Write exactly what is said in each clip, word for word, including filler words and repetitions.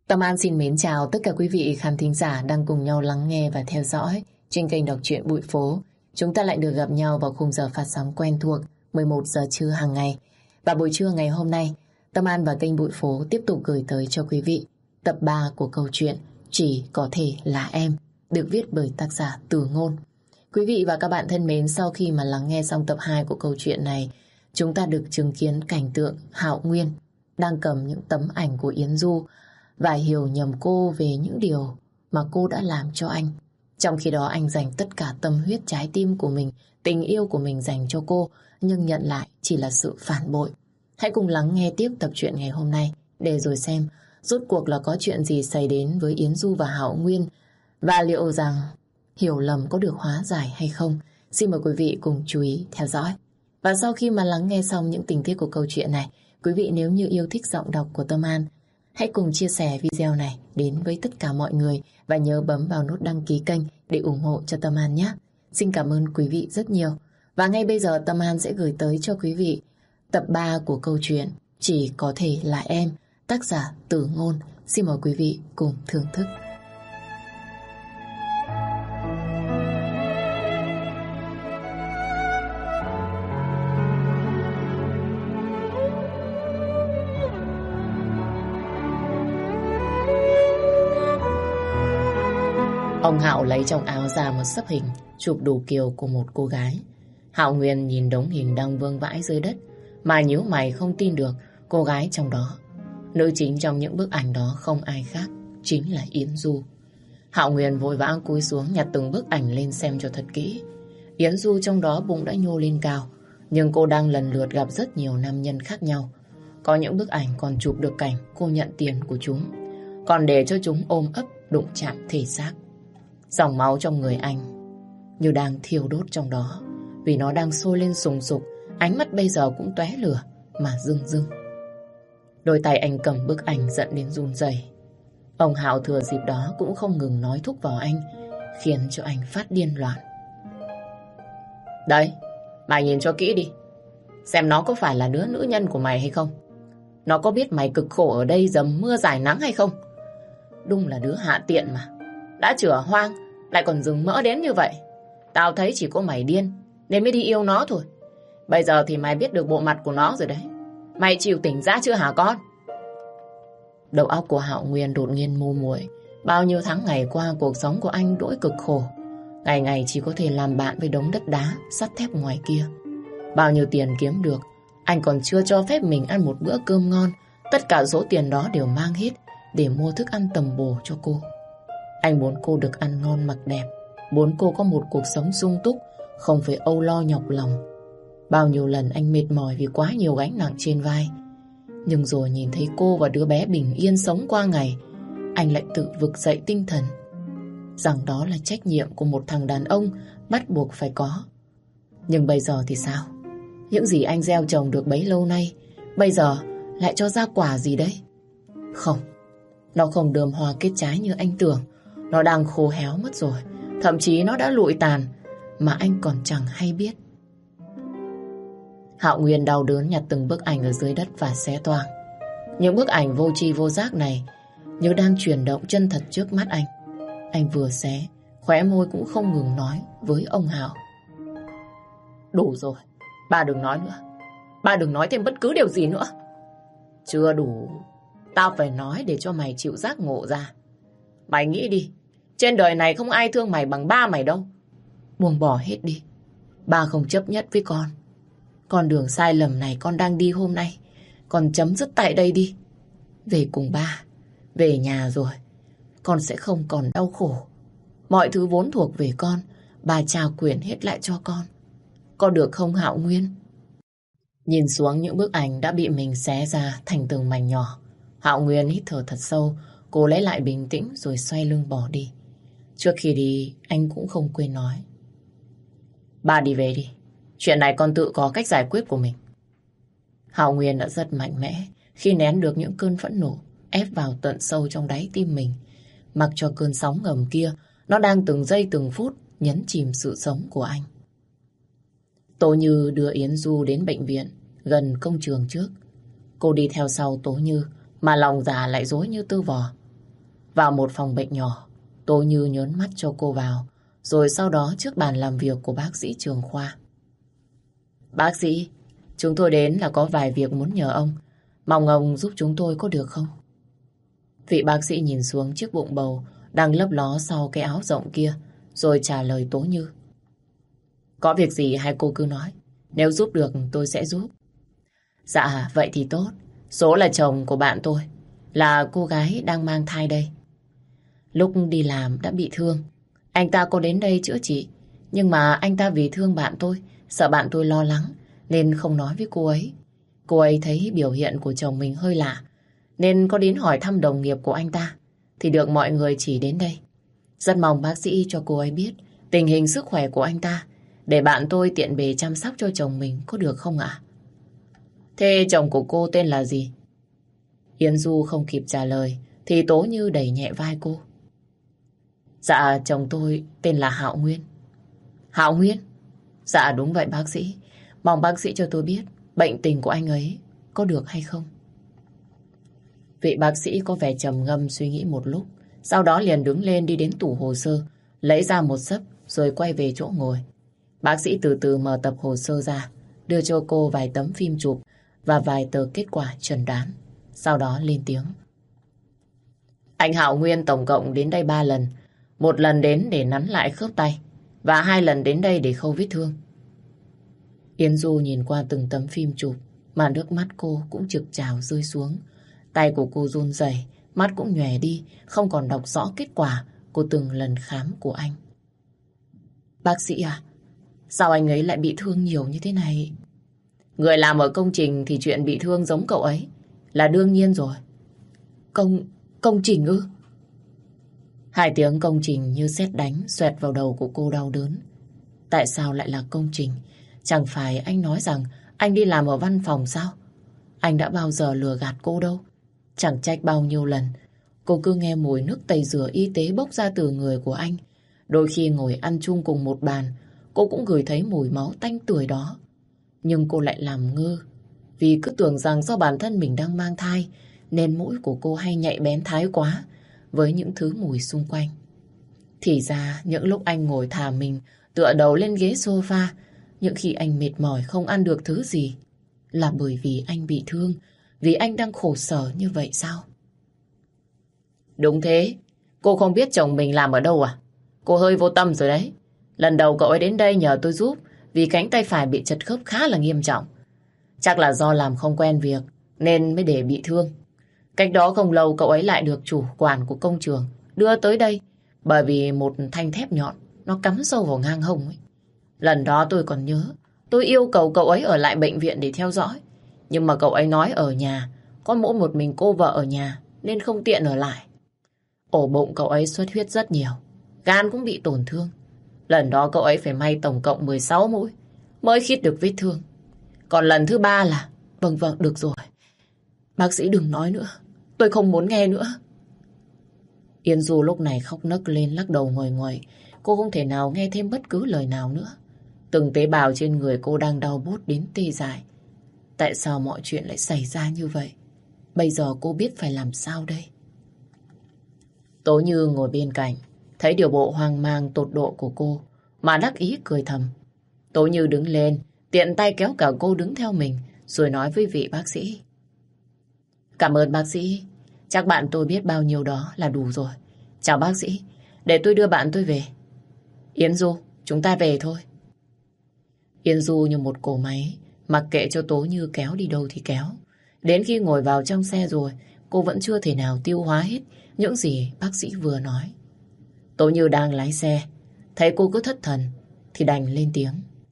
Tâm An xin mến chào tất cả quý vị khán thính giả đang cùng nhau lắng nghe và theo dõi trên kênh đọc truyện Bụi Phố. Chúng ta lại được gặp nhau vào khung giờ phát sóng quen thuộc mười một giờ trưa hàng ngày. Và buổi trưa ngày hôm nay, Tâm An và kênh Bụi Phố tiếp tục gửi tới cho quý vị tập ba của câu chuyện Chỉ Có Thể Là Em, được viết bởi tác giả Từ Ngôn. Quý vị và các bạn thân mến, sau khi mà lắng nghe xong tập hai của câu chuyện này, chúng ta được chứng kiến cảnh tượng Hạo Nguyên đang cầm những tấm ảnh của Yến Du và hiểu nhầm cô về những điều mà cô đã làm cho anh. Trong khi đó anh dành tất cả tâm huyết trái tim của mình, tình yêu của mình dành cho cô, nhưng nhận lại chỉ là sự phản bội. Hãy cùng lắng nghe tiếp tập truyện ngày hôm nay để rồi xem rốt cuộc là có chuyện gì xảy đến với Yến Du và Hạo Nguyên, và liệu rằng hiểu lầm có được hóa giải hay không. Xin mời quý vị cùng chú ý theo dõi. Và sau khi mà lắng nghe xong những tình tiết của câu chuyện này, quý vị nếu như yêu thích giọng đọc của Tâm An, hãy cùng chia sẻ video này đến với tất cả mọi người và nhớ bấm vào nút đăng ký kênh để ủng hộ cho Tâm An nhé. Xin cảm ơn quý vị rất nhiều. Và ngay bây giờ Tâm An sẽ gửi tới cho quý vị tập ba của câu chuyện Chỉ Có Thể Là Em, tác giả Từ Ngôn. Xin mời quý vị cùng thưởng thức. Ông Hạo lấy trong áo ra một sấp hình chụp đủ kiểu của một cô gái. Hạo Nguyên nhìn đống hình đang vương vãi dưới đất mà nhíu mày không tin được cô gái trong đó. Nữ chính trong những bức ảnh đó không ai khác, chính là Yến Du. Hạo Nguyên vội vã cúi xuống nhặt từng bức ảnh lên xem cho thật kỹ. Yến Du trong đó bụng đã nhô lên cao, nhưng cô đang lần lượt gặp rất nhiều nam nhân khác nhau. Có những bức ảnh còn chụp được cảnh cô nhận tiền của chúng, còn để cho chúng ôm ấp đụng chạm thể xác. Dòng máu trong người anh như đang thiêu đốt trong đó, vì nó đang sôi lên sùng sục, ánh mắt bây giờ cũng tóe lửa mà rưng rưng. Đôi tay anh cầm bức ảnh giận đến run rẩy. Ông Hạo thừa dịp đó cũng không ngừng nói thúc vào anh, khiến cho anh phát điên loạn. Đấy, mày nhìn cho kỹ đi, xem nó có phải là đứa nữ nhân của mày hay không. Nó có biết mày cực khổ ở đây dầm mưa giải nắng hay không? Đúng là đứa hạ tiện mà, đã chửa hoang lại còn dừng mỡ đến như vậy. Tao thấy chỉ có mày điên nên mới đi yêu nó thôi. Bây giờ thì mày biết được bộ mặt của nó rồi đấy. Mày chịu tỉnh ra chưa hả con? Đầu óc của Hạo Nguyên đột nhiên mù muội. Bao nhiêu tháng ngày qua cuộc sống của anh đỗi cực khổ, ngày ngày chỉ có thể làm bạn với đống đất đá sắt thép ngoài kia. Bao nhiêu tiền kiếm được, anh còn chưa cho phép mình ăn một bữa cơm ngon. Tất cả số tiền đó đều mang hết để mua thức ăn tầm bổ cho cô. Anh muốn cô được ăn ngon mặc đẹp, muốn cô có một cuộc sống sung túc, không phải âu lo nhọc lòng. Bao nhiêu lần anh mệt mỏi vì quá nhiều gánh nặng trên vai, nhưng rồi nhìn thấy cô và đứa bé bình yên sống qua ngày, anh lại tự vực dậy tinh thần rằng đó là trách nhiệm của một thằng đàn ông bắt buộc phải có. Nhưng bây giờ thì sao? Những gì anh gieo trồng được bấy lâu nay bây giờ lại cho ra quả gì đấy? Không, nó không đơm hoa kết trái như anh tưởng. Nó đang khô héo mất rồi, thậm chí nó đã lụi tàn mà anh còn chẳng hay biết. Hạo Nguyên đau đớn nhặt từng bức ảnh ở dưới đất và xé toang. Những bức ảnh vô tri vô giác này như đang chuyển động chân thật trước mắt anh. Anh vừa xé, khóe môi cũng không ngừng nói với ông Hạo. Đủ rồi, ba đừng nói nữa. Ba đừng nói thêm bất cứ điều gì nữa. Chưa đủ, tao phải nói để cho mày chịu giác ngộ ra. Mày nghĩ đi, trên đời này không ai thương mày bằng ba mày đâu. Buông bỏ hết đi, ba không chấp nhất với con. Con đường sai lầm này con đang đi hôm nay, con chấm dứt tại đây đi. Về cùng ba, về nhà rồi, con sẽ không còn đau khổ. Mọi thứ vốn thuộc về con, bà trao quyền hết lại cho con. Có được không Hạo Nguyên? Nhìn xuống những bức ảnh đã bị mình xé ra thành từng mảnh nhỏ, Hạo Nguyên hít thở thật sâu. Cô lấy lại bình tĩnh rồi xoay lưng bỏ đi. Trước khi đi, anh cũng không quên nói. Ba đi về đi. Chuyện này con tự có cách giải quyết của mình. Hạo Nguyên đã rất mạnh mẽ khi nén được những cơn phẫn nộ ép vào tận sâu trong đáy tim mình. Mặc cho cơn sóng ngầm kia, nó đang từng giây từng phút nhấn chìm sự sống của anh. Tố Như đưa Yến Du đến bệnh viện gần công trường trước. Cô đi theo sau Tố Như, mà lòng già lại dối như tơ vò. Vào một phòng bệnh nhỏ, Tố Như nhớn mắt cho cô vào, rồi sau đó trước bàn làm việc của bác sĩ Trường Khoa. Bác sĩ, chúng tôi đến là có vài việc muốn nhờ ông. Mong ông giúp chúng tôi có được không? Vị bác sĩ nhìn xuống chiếc bụng bầu đang lấp ló sau cái áo rộng kia, rồi trả lời Tố Như. Có việc gì hai cô cứ nói. Nếu giúp được tôi sẽ giúp. Dạ, vậy thì tốt. Số là chồng của bạn tôi, là cô gái đang mang thai đây. Lúc đi làm đã bị thương. Anh ta có đến đây chữa trị, nhưng mà anh ta vì thương bạn tôi, sợ bạn tôi lo lắng, nên không nói với cô ấy. Cô ấy thấy biểu hiện của chồng mình hơi lạ, nên có đến hỏi thăm đồng nghiệp của anh ta, thì được mọi người chỉ đến đây. Rất mong bác sĩ cho cô ấy biết tình hình sức khỏe của anh ta, để bạn tôi tiện bề chăm sóc cho chồng mình, có được không ạ? Thế chồng của cô tên là gì? Yến Du không kịp trả lời thì Tố Như đẩy nhẹ vai cô. Dạ, chồng tôi tên là Hạo Nguyên. Hạo Nguyên? Dạ đúng vậy bác sĩ. Mong bác sĩ cho tôi biết bệnh tình của anh ấy có được hay không. Vị bác sĩ có vẻ trầm ngâm suy nghĩ một lúc, sau đó liền đứng lên đi đến tủ hồ sơ, lấy ra một xấp rồi quay về chỗ ngồi. Bác sĩ từ từ mở tập hồ sơ ra, đưa cho cô vài tấm phim chụp và vài tờ kết quả chẩn đoán. Sau đó lên tiếng. Anh Hạo Nguyên tổng cộng đến đây ba lần. Một lần đến để nắn lại khớp tay, và hai lần đến đây để khâu vết thương. Yến Du nhìn qua từng tấm phim chụp mà nước mắt cô cũng trực trào rơi xuống. Tay của cô run rẩy, mắt cũng nhòe đi, không còn đọc rõ kết quả của từng lần khám của anh. Bác sĩ à, sao anh ấy lại bị thương nhiều như thế này? Người làm ở công trình thì chuyện bị thương giống cậu ấy là đương nhiên rồi. Công... công trình ư? Hai tiếng công trình như sét đánh xoẹt vào đầu của cô đau đớn. Tại sao lại là công trình? Chẳng phải anh nói rằng anh đi làm ở văn phòng sao? Anh đã bao giờ lừa gạt cô đâu. Chẳng trách bao nhiêu lần cô cứ nghe mùi nước tẩy rửa y tế bốc ra từ người của anh. Đôi khi ngồi ăn chung cùng một bàn, cô cũng ngửi thấy mùi máu tanh tưởi đó. Nhưng cô lại làm ngơ, vì cứ tưởng rằng do bản thân mình đang mang thai, nên mũi của cô hay nhạy bén thái quá với những thứ mùi xung quanh. Thì ra những lúc anh ngồi thả mình tựa đầu lên ghế sofa, những khi anh mệt mỏi không ăn được thứ gì, là bởi vì anh bị thương, vì anh đang khổ sở như vậy sao? Đúng thế, cô không biết chồng mình làm ở đâu à? Cô hơi vô tâm rồi đấy. Lần đầu cậu ấy đến đây nhờ tôi giúp vì cánh tay phải bị trật khớp khá là nghiêm trọng. Chắc là do làm không quen việc nên mới để bị thương. Cách đó không lâu cậu ấy lại được chủ quản của công trường đưa tới đây bởi vì một thanh thép nhọn nó cắm sâu vào ngang hông ấy. Lần đó tôi còn nhớ, tôi yêu cầu cậu ấy ở lại bệnh viện để theo dõi. Nhưng mà cậu ấy nói ở nhà, có mỗi một mình cô vợ ở nhà nên không tiện ở lại. Ổ bụng cậu ấy xuất huyết rất nhiều, gan cũng bị tổn thương. Lần đó cậu ấy phải may tổng cộng mười sáu mũi mới khít được vết thương. Còn lần thứ ba là... Vâng vâng, được rồi. Bác sĩ đừng nói nữa, tôi không muốn nghe nữa. Yến Du lúc này khóc nấc lên, lắc đầu ngồi ngồi. Cô không thể nào nghe thêm bất cứ lời nào nữa. Từng tế bào trên người cô đang đau buốt đến tê dại. Tại sao mọi chuyện lại xảy ra như vậy? Bây giờ cô biết phải làm sao đây? Tố Như ngồi bên cạnh, thấy điều bộ hoang mang tột độ của cô mà đắc ý cười thầm. Tố Như đứng lên, tiện tay kéo cả cô đứng theo mình, rồi nói với vị bác sĩ. Cảm ơn bác sĩ, chắc bạn tôi biết bao nhiêu đó là đủ rồi. Chào bác sĩ, để tôi đưa bạn tôi về. Yến Du, chúng ta về thôi. Yến Du như một cỗ máy, mặc kệ cho Tố Như kéo đi đâu thì kéo. Đến khi ngồi vào trong xe rồi, cô vẫn chưa thể nào tiêu hóa hết những gì bác sĩ vừa nói. Tố Như đang lái xe, thấy cô cứ thất thần thì đành lên tiếng.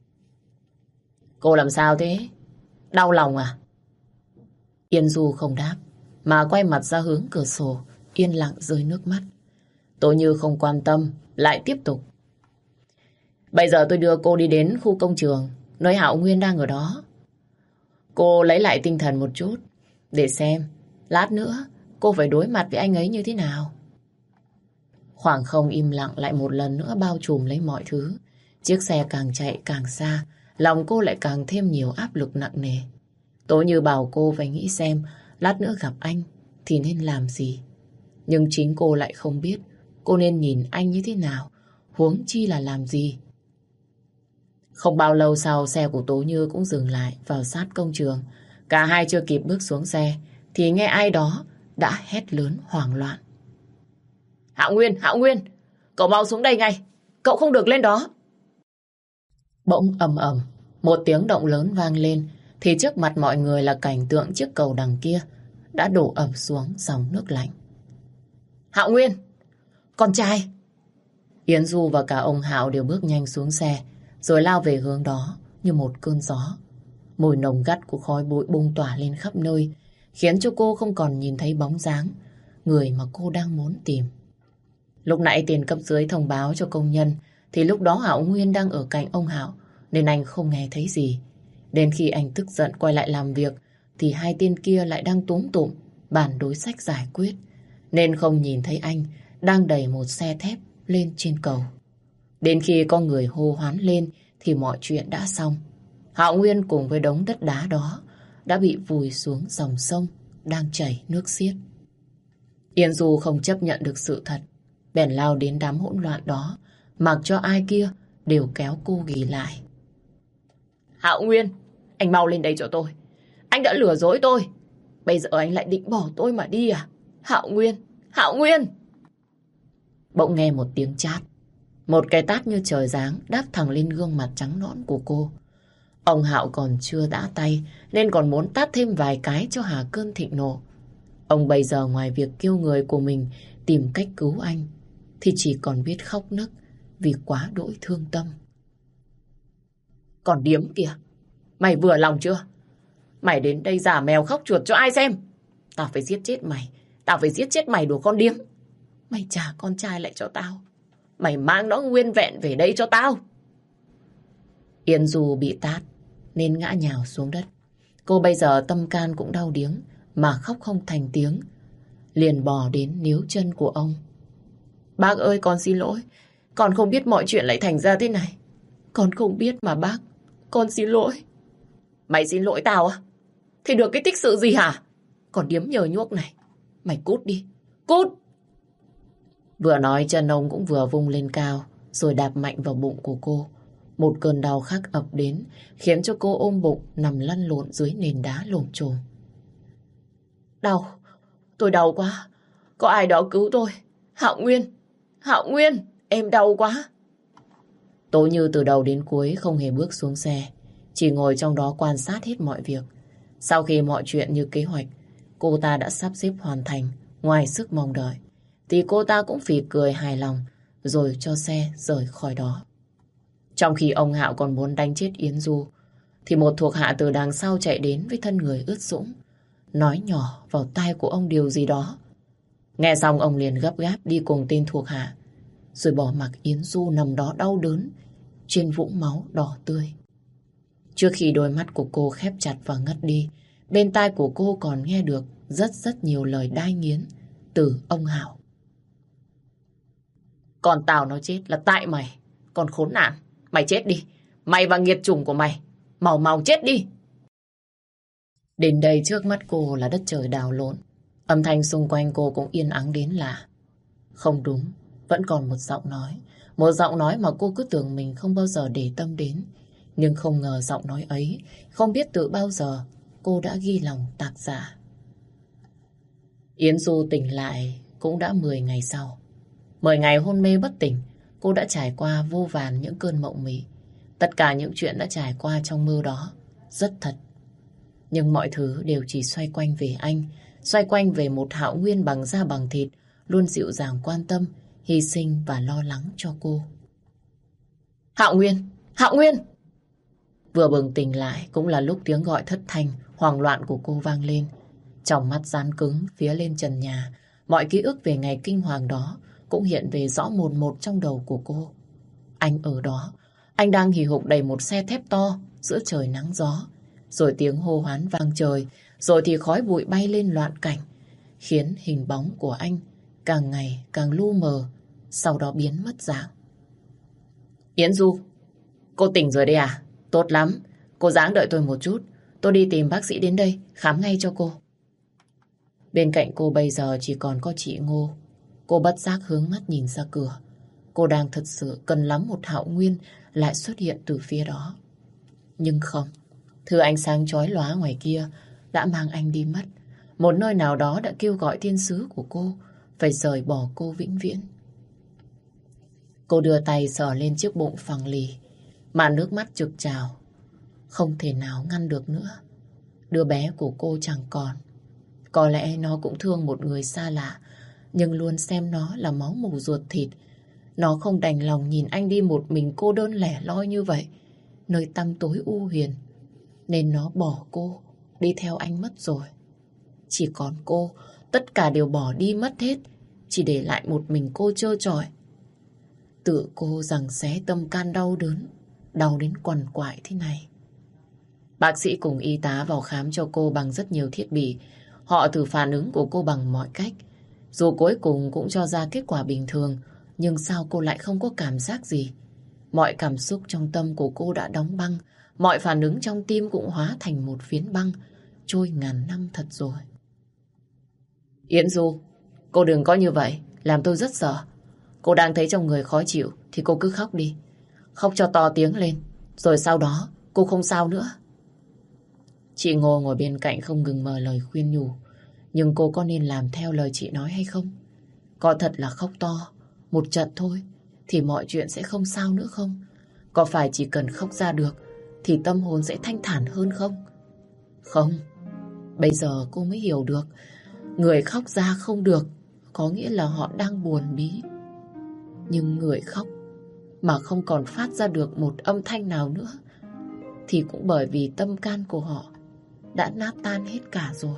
Cô làm sao thế? Đau lòng à? Yến Du không đáp, mà quay mặt ra hướng cửa sổ, yên lặng rơi nước mắt. Tố Như không quan tâm, lại tiếp tục. Bây giờ tôi đưa cô đi đến khu công trường, nơi Hạo Nguyên đang ở đó. Cô lấy lại tinh thần một chút, để xem, lát nữa cô phải đối mặt với anh ấy như thế nào. Khoảng không im lặng lại một lần nữa bao trùm lấy mọi thứ. Chiếc xe càng chạy càng xa, lòng cô lại càng thêm nhiều áp lực nặng nề. Tố Như bảo cô phải nghĩ xem, lát nữa gặp anh thì nên làm gì. Nhưng chính cô lại không biết cô nên nhìn anh như thế nào, huống chi là làm gì. Không bao lâu sau, xe của Tố Như cũng dừng lại vào sát công trường. Cả hai chưa kịp bước xuống xe thì nghe ai đó đã hét lớn hoảng loạn. Hạo Nguyên, Hạo Nguyên, cậu mau xuống đây ngay, cậu không được lên đó. Bỗng ầm ầm, một tiếng động lớn vang lên thì trước mặt mọi người là cảnh tượng chiếc cầu đằng kia đã đổ ập xuống dòng nước lạnh. Hạo Nguyên, con trai! Yến Du và cả ông Hạo đều bước nhanh xuống xe rồi lao về hướng đó như một cơn gió. Mùi nồng gắt của khói bụi bung tỏa lên khắp nơi, khiến cho cô không còn nhìn thấy bóng dáng người mà cô đang muốn tìm. Lúc nãy tiền cấp dưới thông báo cho công nhân thì lúc đó Hạo Nguyên đang ở cạnh ông Hạo nên anh không nghe thấy gì. Đến khi anh tức giận quay lại làm việc thì hai tên kia lại đang túm tụm bàn đối sách giải quyết, nên không nhìn thấy anh đang đẩy một xe thép lên trên cầu. Đến khi có người hô hoán lên thì mọi chuyện đã xong. Hạo Nguyên cùng với đống đất đá đó đã bị vùi xuống dòng sông đang chảy nước xiết. Yên Du không chấp nhận được sự thật, bèn lao đến đám hỗn loạn đó, mặc cho ai kia đều kéo cô ghì lại. Hạo Nguyên, anh mau lên đây cho tôi. Anh đã lừa dối tôi, bây giờ anh lại định bỏ tôi mà đi à? Hạo Nguyên, Hạo Nguyên! Bỗng nghe một tiếng chát. Một cái tát như trời giáng đáp thẳng lên gương mặt trắng nõn của cô. Ông Hạo còn chưa đã tay nên còn muốn tát thêm vài cái cho hà cơn thịnh nộ. Ông bây giờ ngoài việc kêu người của mình tìm cách cứu anh thì chỉ còn biết khóc nức vì quá đỗi thương tâm. Còn điếm kìa, mày vừa lòng chưa? Mày đến đây giả mèo khóc chuột cho ai xem? Tao phải giết chết mày, tao phải giết chết mày đồ con điếm. Mày trả con trai lại cho tao, mày mang nó nguyên vẹn về đây cho tao. Yên Du bị tát nên ngã nhào xuống đất. Cô bây giờ tâm can cũng đau điếng mà khóc không thành tiếng, liền bò đến níu chân của ông. Bác ơi, con xin lỗi, con không biết mọi chuyện lại thành ra thế này. Con không biết mà bác, con xin lỗi. Mày xin lỗi tao à? Thì được cái tích sự gì hả? Còn điếm nhờ nhuốc này, mày cút đi, cút! Vừa nói chân ông cũng vừa vung lên cao rồi đạp mạnh vào bụng của cô. Một cơn đau khác ập đến khiến cho cô ôm bụng nằm lăn lộn dưới nền đá lồm chồm. Đau, tôi đau quá, có ai đó cứu tôi. Hạo Nguyên, Hạo Nguyên, em đau quá. Tố Như từ đầu đến cuối không hề bước xuống xe, chỉ ngồi trong đó quan sát hết mọi việc. Sau khi mọi chuyện như kế hoạch cô ta đã sắp xếp hoàn thành ngoài sức mong đợi thì cô ta cũng phì cười hài lòng rồi cho xe rời khỏi đó. Trong khi ông Hạo còn muốn đánh chết Yến Du thì một thuộc hạ từ đằng sau chạy đến với thân người ướt sũng, nói nhỏ vào tai của ông điều gì đó. Nghe xong ông liền gấp gáp đi cùng tên thuộc hạ rồi bỏ mặc Yến Du nằm đó đau đớn trên vũng máu đỏ tươi. Trước khi đôi mắt của cô khép chặt và ngất đi, bên tai của cô còn nghe được rất rất nhiều lời đai nghiến từ ông Hạo. Còn tao nó chết là tại mày, còn khốn nạn, mày chết đi, mày và nghiệt chủng của mày, mau mau chết đi. Đến đây trước mắt cô là đất trời đảo lộn, âm thanh xung quanh cô cũng yên ắng đến lạ. Không đúng, vẫn còn một giọng nói, một giọng nói mà cô cứ tưởng mình không bao giờ để tâm đến. Nhưng không ngờ giọng nói ấy, không biết từ bao giờ cô đã ghi lòng tạc giả. Yến Du tỉnh lại cũng đã mười ngày sau. mười ngày hôn mê bất tỉnh, cô đã trải qua vô vàn những cơn mộng mị. Tất cả những chuyện đã trải qua trong mơ đó rất thật. Nhưng mọi thứ đều chỉ xoay quanh về anh, xoay quanh về một Hạo Nguyên bằng da bằng thịt, luôn dịu dàng quan tâm, hy sinh và lo lắng cho cô. Hạo Nguyên! Hạo Nguyên! Vừa bừng tỉnh lại cũng là lúc tiếng gọi thất thanh, hoảng loạn của cô vang lên. Trong mắt dán cứng phía lên trần nhà, mọi ký ức về ngày kinh hoàng đó cũng hiện về rõ mồn một trong đầu của cô. Anh ở đó, anh đang hì hục đẩy một xe thép to giữa trời nắng gió. Rồi tiếng hô hoán vang trời, rồi thì khói bụi bay lên loạn cảnh, khiến hình bóng của anh càng ngày càng lu mờ, sau đó biến mất dạng. Yến Du, cô tỉnh rồi đây à? Tốt lắm, cô ráng đợi tôi một chút, tôi đi tìm bác sĩ đến đây khám ngay cho cô. Bên cạnh cô bây giờ chỉ còn có chị Ngô. Cô bất giác hướng mắt nhìn ra cửa. Cô đang thật sự cần lắm một Hạo Nguyên lại xuất hiện từ phía đó. Nhưng không, thứ ánh sáng chói lóa ngoài kia đã mang anh đi mất. Một nơi nào đó đã kêu gọi thiên sứ của cô phải rời bỏ cô vĩnh viễn. Cô đưa tay sờ lên chiếc bụng phẳng lì, mà nước mắt trực trào. Không thể nào ngăn được nữa. Đứa bé của cô chẳng còn. Có lẽ nó cũng thương một người xa lạ, nhưng luôn xem nó là máu mủ ruột thịt. Nó không đành lòng nhìn anh đi một mình cô đơn lẻ loi như vậy, nơi tăm tối u huyền. Nên nó bỏ cô, đi theo anh mất rồi. Chỉ còn cô, tất cả đều bỏ đi mất hết, chỉ để lại một mình cô trơ trọi. Tự cô giằng xé tâm can đau đớn, đau đến quằn quại thế này. Bác sĩ cùng y tá vào khám cho cô bằng rất nhiều thiết bị. Họ thử phản ứng của cô bằng mọi cách. Dù cuối cùng cũng cho ra kết quả bình thường, nhưng sao cô lại không có cảm giác gì? Mọi cảm xúc trong tâm của cô đã đóng băng, mọi phản ứng trong tim cũng hóa thành một phiến băng, trôi ngàn năm thật rồi. Yến Du, cô đừng có như vậy, làm tôi rất sợ. Cô đang thấy trong người khó chịu thì cô cứ khóc đi. Khóc cho to tiếng lên, rồi sau đó cô không sao nữa. Chị Ngô ngồi bên cạnh không ngừng mở lời khuyên nhủ. Nhưng cô có nên làm theo lời chị nói hay không? Có thật là khóc to một trận thôi thì mọi chuyện sẽ không sao nữa không? Có phải chỉ cần khóc ra được thì tâm hồn sẽ thanh thản hơn không? Không. Bây giờ cô mới hiểu được, người khóc ra không được có nghĩa là họ đang buồn bí. Nhưng người khóc mà không còn phát ra được một âm thanh nào nữa thì cũng bởi vì tâm can của họ đã nát tan hết cả rồi.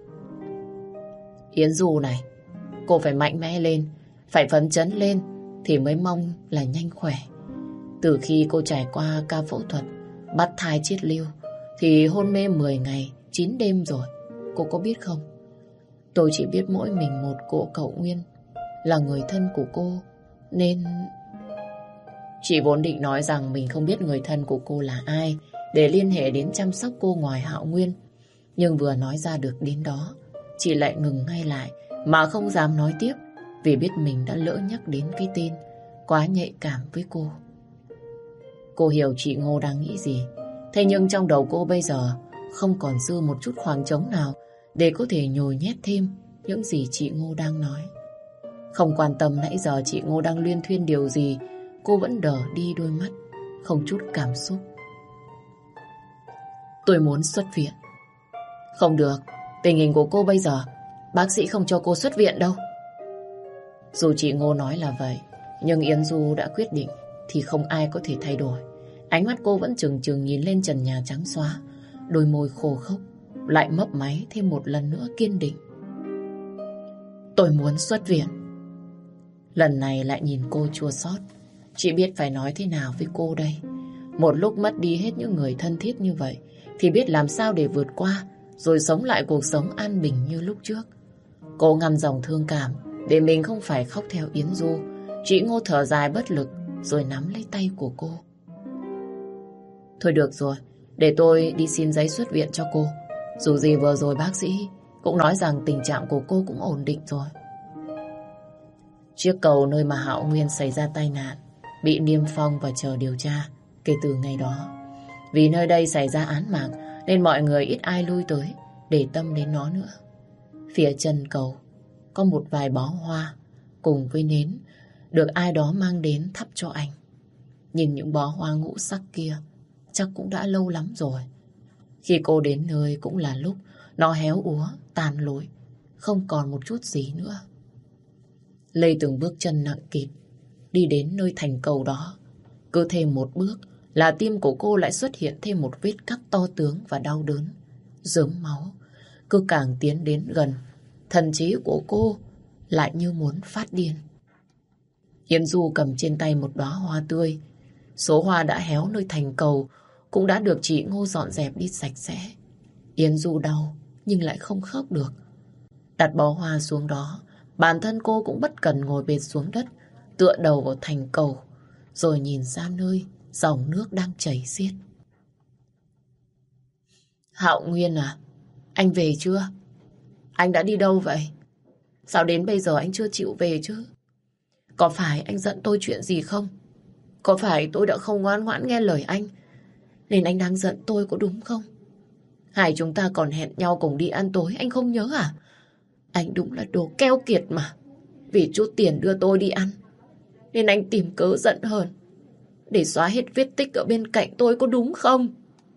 Yến Du này, cô phải mạnh mẽ lên, phải phấn chấn lên thì mới mong là nhanh khỏe. Từ khi cô trải qua ca phẫu thuật bắt thai chiết lưu thì hôn mê mười ngày, chín đêm rồi. Cô có biết không? Tôi chỉ biết mỗi mình một cô cậu Nguyên là người thân của cô, nên... Chị vốn định nói rằng mình không biết người thân của cô là ai để liên hệ đến chăm sóc cô ngoài Hạo Nguyên. Nhưng vừa nói ra được đến đó, chị lại ngừng ngay lại mà không dám nói tiếp, vì biết mình đã lỡ nhắc đến cái tên quá nhạy cảm với cô. Cô hiểu chị Ngô đang nghĩ gì, thế nhưng trong đầu cô bây giờ không còn dư một chút khoảng trống nào để có thể nhồi nhét thêm những gì chị Ngô đang nói. Không quan tâm nãy giờ chị Ngô đang luyên thuyên điều gì, cô vẫn đờ đi đôi mắt, không chút cảm xúc. Tôi muốn xuất viện. Không được, tình hình của cô bây giờ, bác sĩ không cho cô xuất viện đâu. Dù chị Ngô nói là vậy, nhưng Yến Du đã quyết định thì không ai có thể thay đổi. Ánh mắt cô vẫn trừng trừng nhìn lên trần nhà trắng xóa, đôi môi khô khốc lại mấp máy thêm một lần nữa kiên định. Tôi muốn xuất viện. Lần này lại nhìn cô chua xót. Chị biết phải nói thế nào với cô đây. Một lúc mất đi hết những người thân thiết như vậy thì biết làm sao để vượt qua, rồi sống lại cuộc sống an bình như lúc trước. Cô ngăn dòng thương cảm để mình không phải khóc theo Yến Du. Chị Ngô thở dài bất lực rồi nắm lấy tay của cô. Thôi được rồi, để tôi đi xin giấy xuất viện cho cô. Dù gì vừa rồi bác sĩ cũng nói rằng tình trạng của cô cũng ổn định rồi. Chiếc cầu nơi mà Hạo Nguyên xảy ra tai nạn bị niêm phong và chờ điều tra kể từ ngày đó. Vì nơi đây xảy ra án mạng nên mọi người ít ai lui tới để tâm đến nó nữa. Phía chân cầu có một vài bó hoa cùng với nến được ai đó mang đến thắp cho anh. Nhìn những bó hoa ngũ sắc kia chắc cũng đã lâu lắm rồi. Khi cô đến nơi cũng là lúc nó héo úa, tàn lụi, không còn một chút gì nữa. Lê từng bước chân nặng kịp đi đến nơi thành cầu đó. Cứ thêm một bước là tim của cô lại xuất hiện thêm một vết cắt to tướng và đau đớn, rớm máu. Cứ càng tiến đến gần, thần trí của cô lại như muốn phát điên. Yến Du cầm trên tay một đóa hoa tươi. Số hoa đã héo nơi thành cầu cũng đã được chị Ngô dọn dẹp đi sạch sẽ. Yến Du đau nhưng lại không khóc được. Đặt bó hoa xuống đó, bản thân cô cũng bất cần ngồi bệt xuống đất, tựa đầu vào thành cầu, rồi nhìn ra nơi dòng nước đang chảy xiết. Hạo Nguyên à, anh về chưa? Anh đã đi đâu vậy? Sao đến bây giờ anh chưa chịu về chứ? Có phải anh giận tôi chuyện gì không? Có phải tôi đã không ngoan ngoãn nghe lời anh nên anh đang giận tôi có đúng không? Hai chúng ta còn hẹn nhau cùng đi ăn tối, anh không nhớ à? Anh đúng là đồ keo kiệt mà. Vì chút tiền đưa tôi đi ăn nên anh tìm cớ giận hờn để xóa hết vết tích ở bên cạnh tôi có đúng không?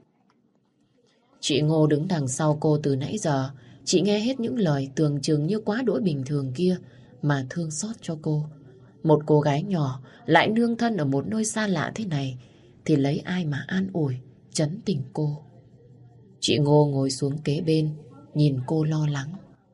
Chị Ngô đứng đằng sau cô từ nãy giờ. Chị nghe hết những lời tưởng chừng như quá đỗi bình thường kia mà thương xót cho cô. Một cô gái nhỏ lại nương thân ở một nơi xa lạ thế này thì lấy ai mà an ủi, trấn tình cô. Chị Ngô ngồi xuống kế bên, nhìn cô lo lắng.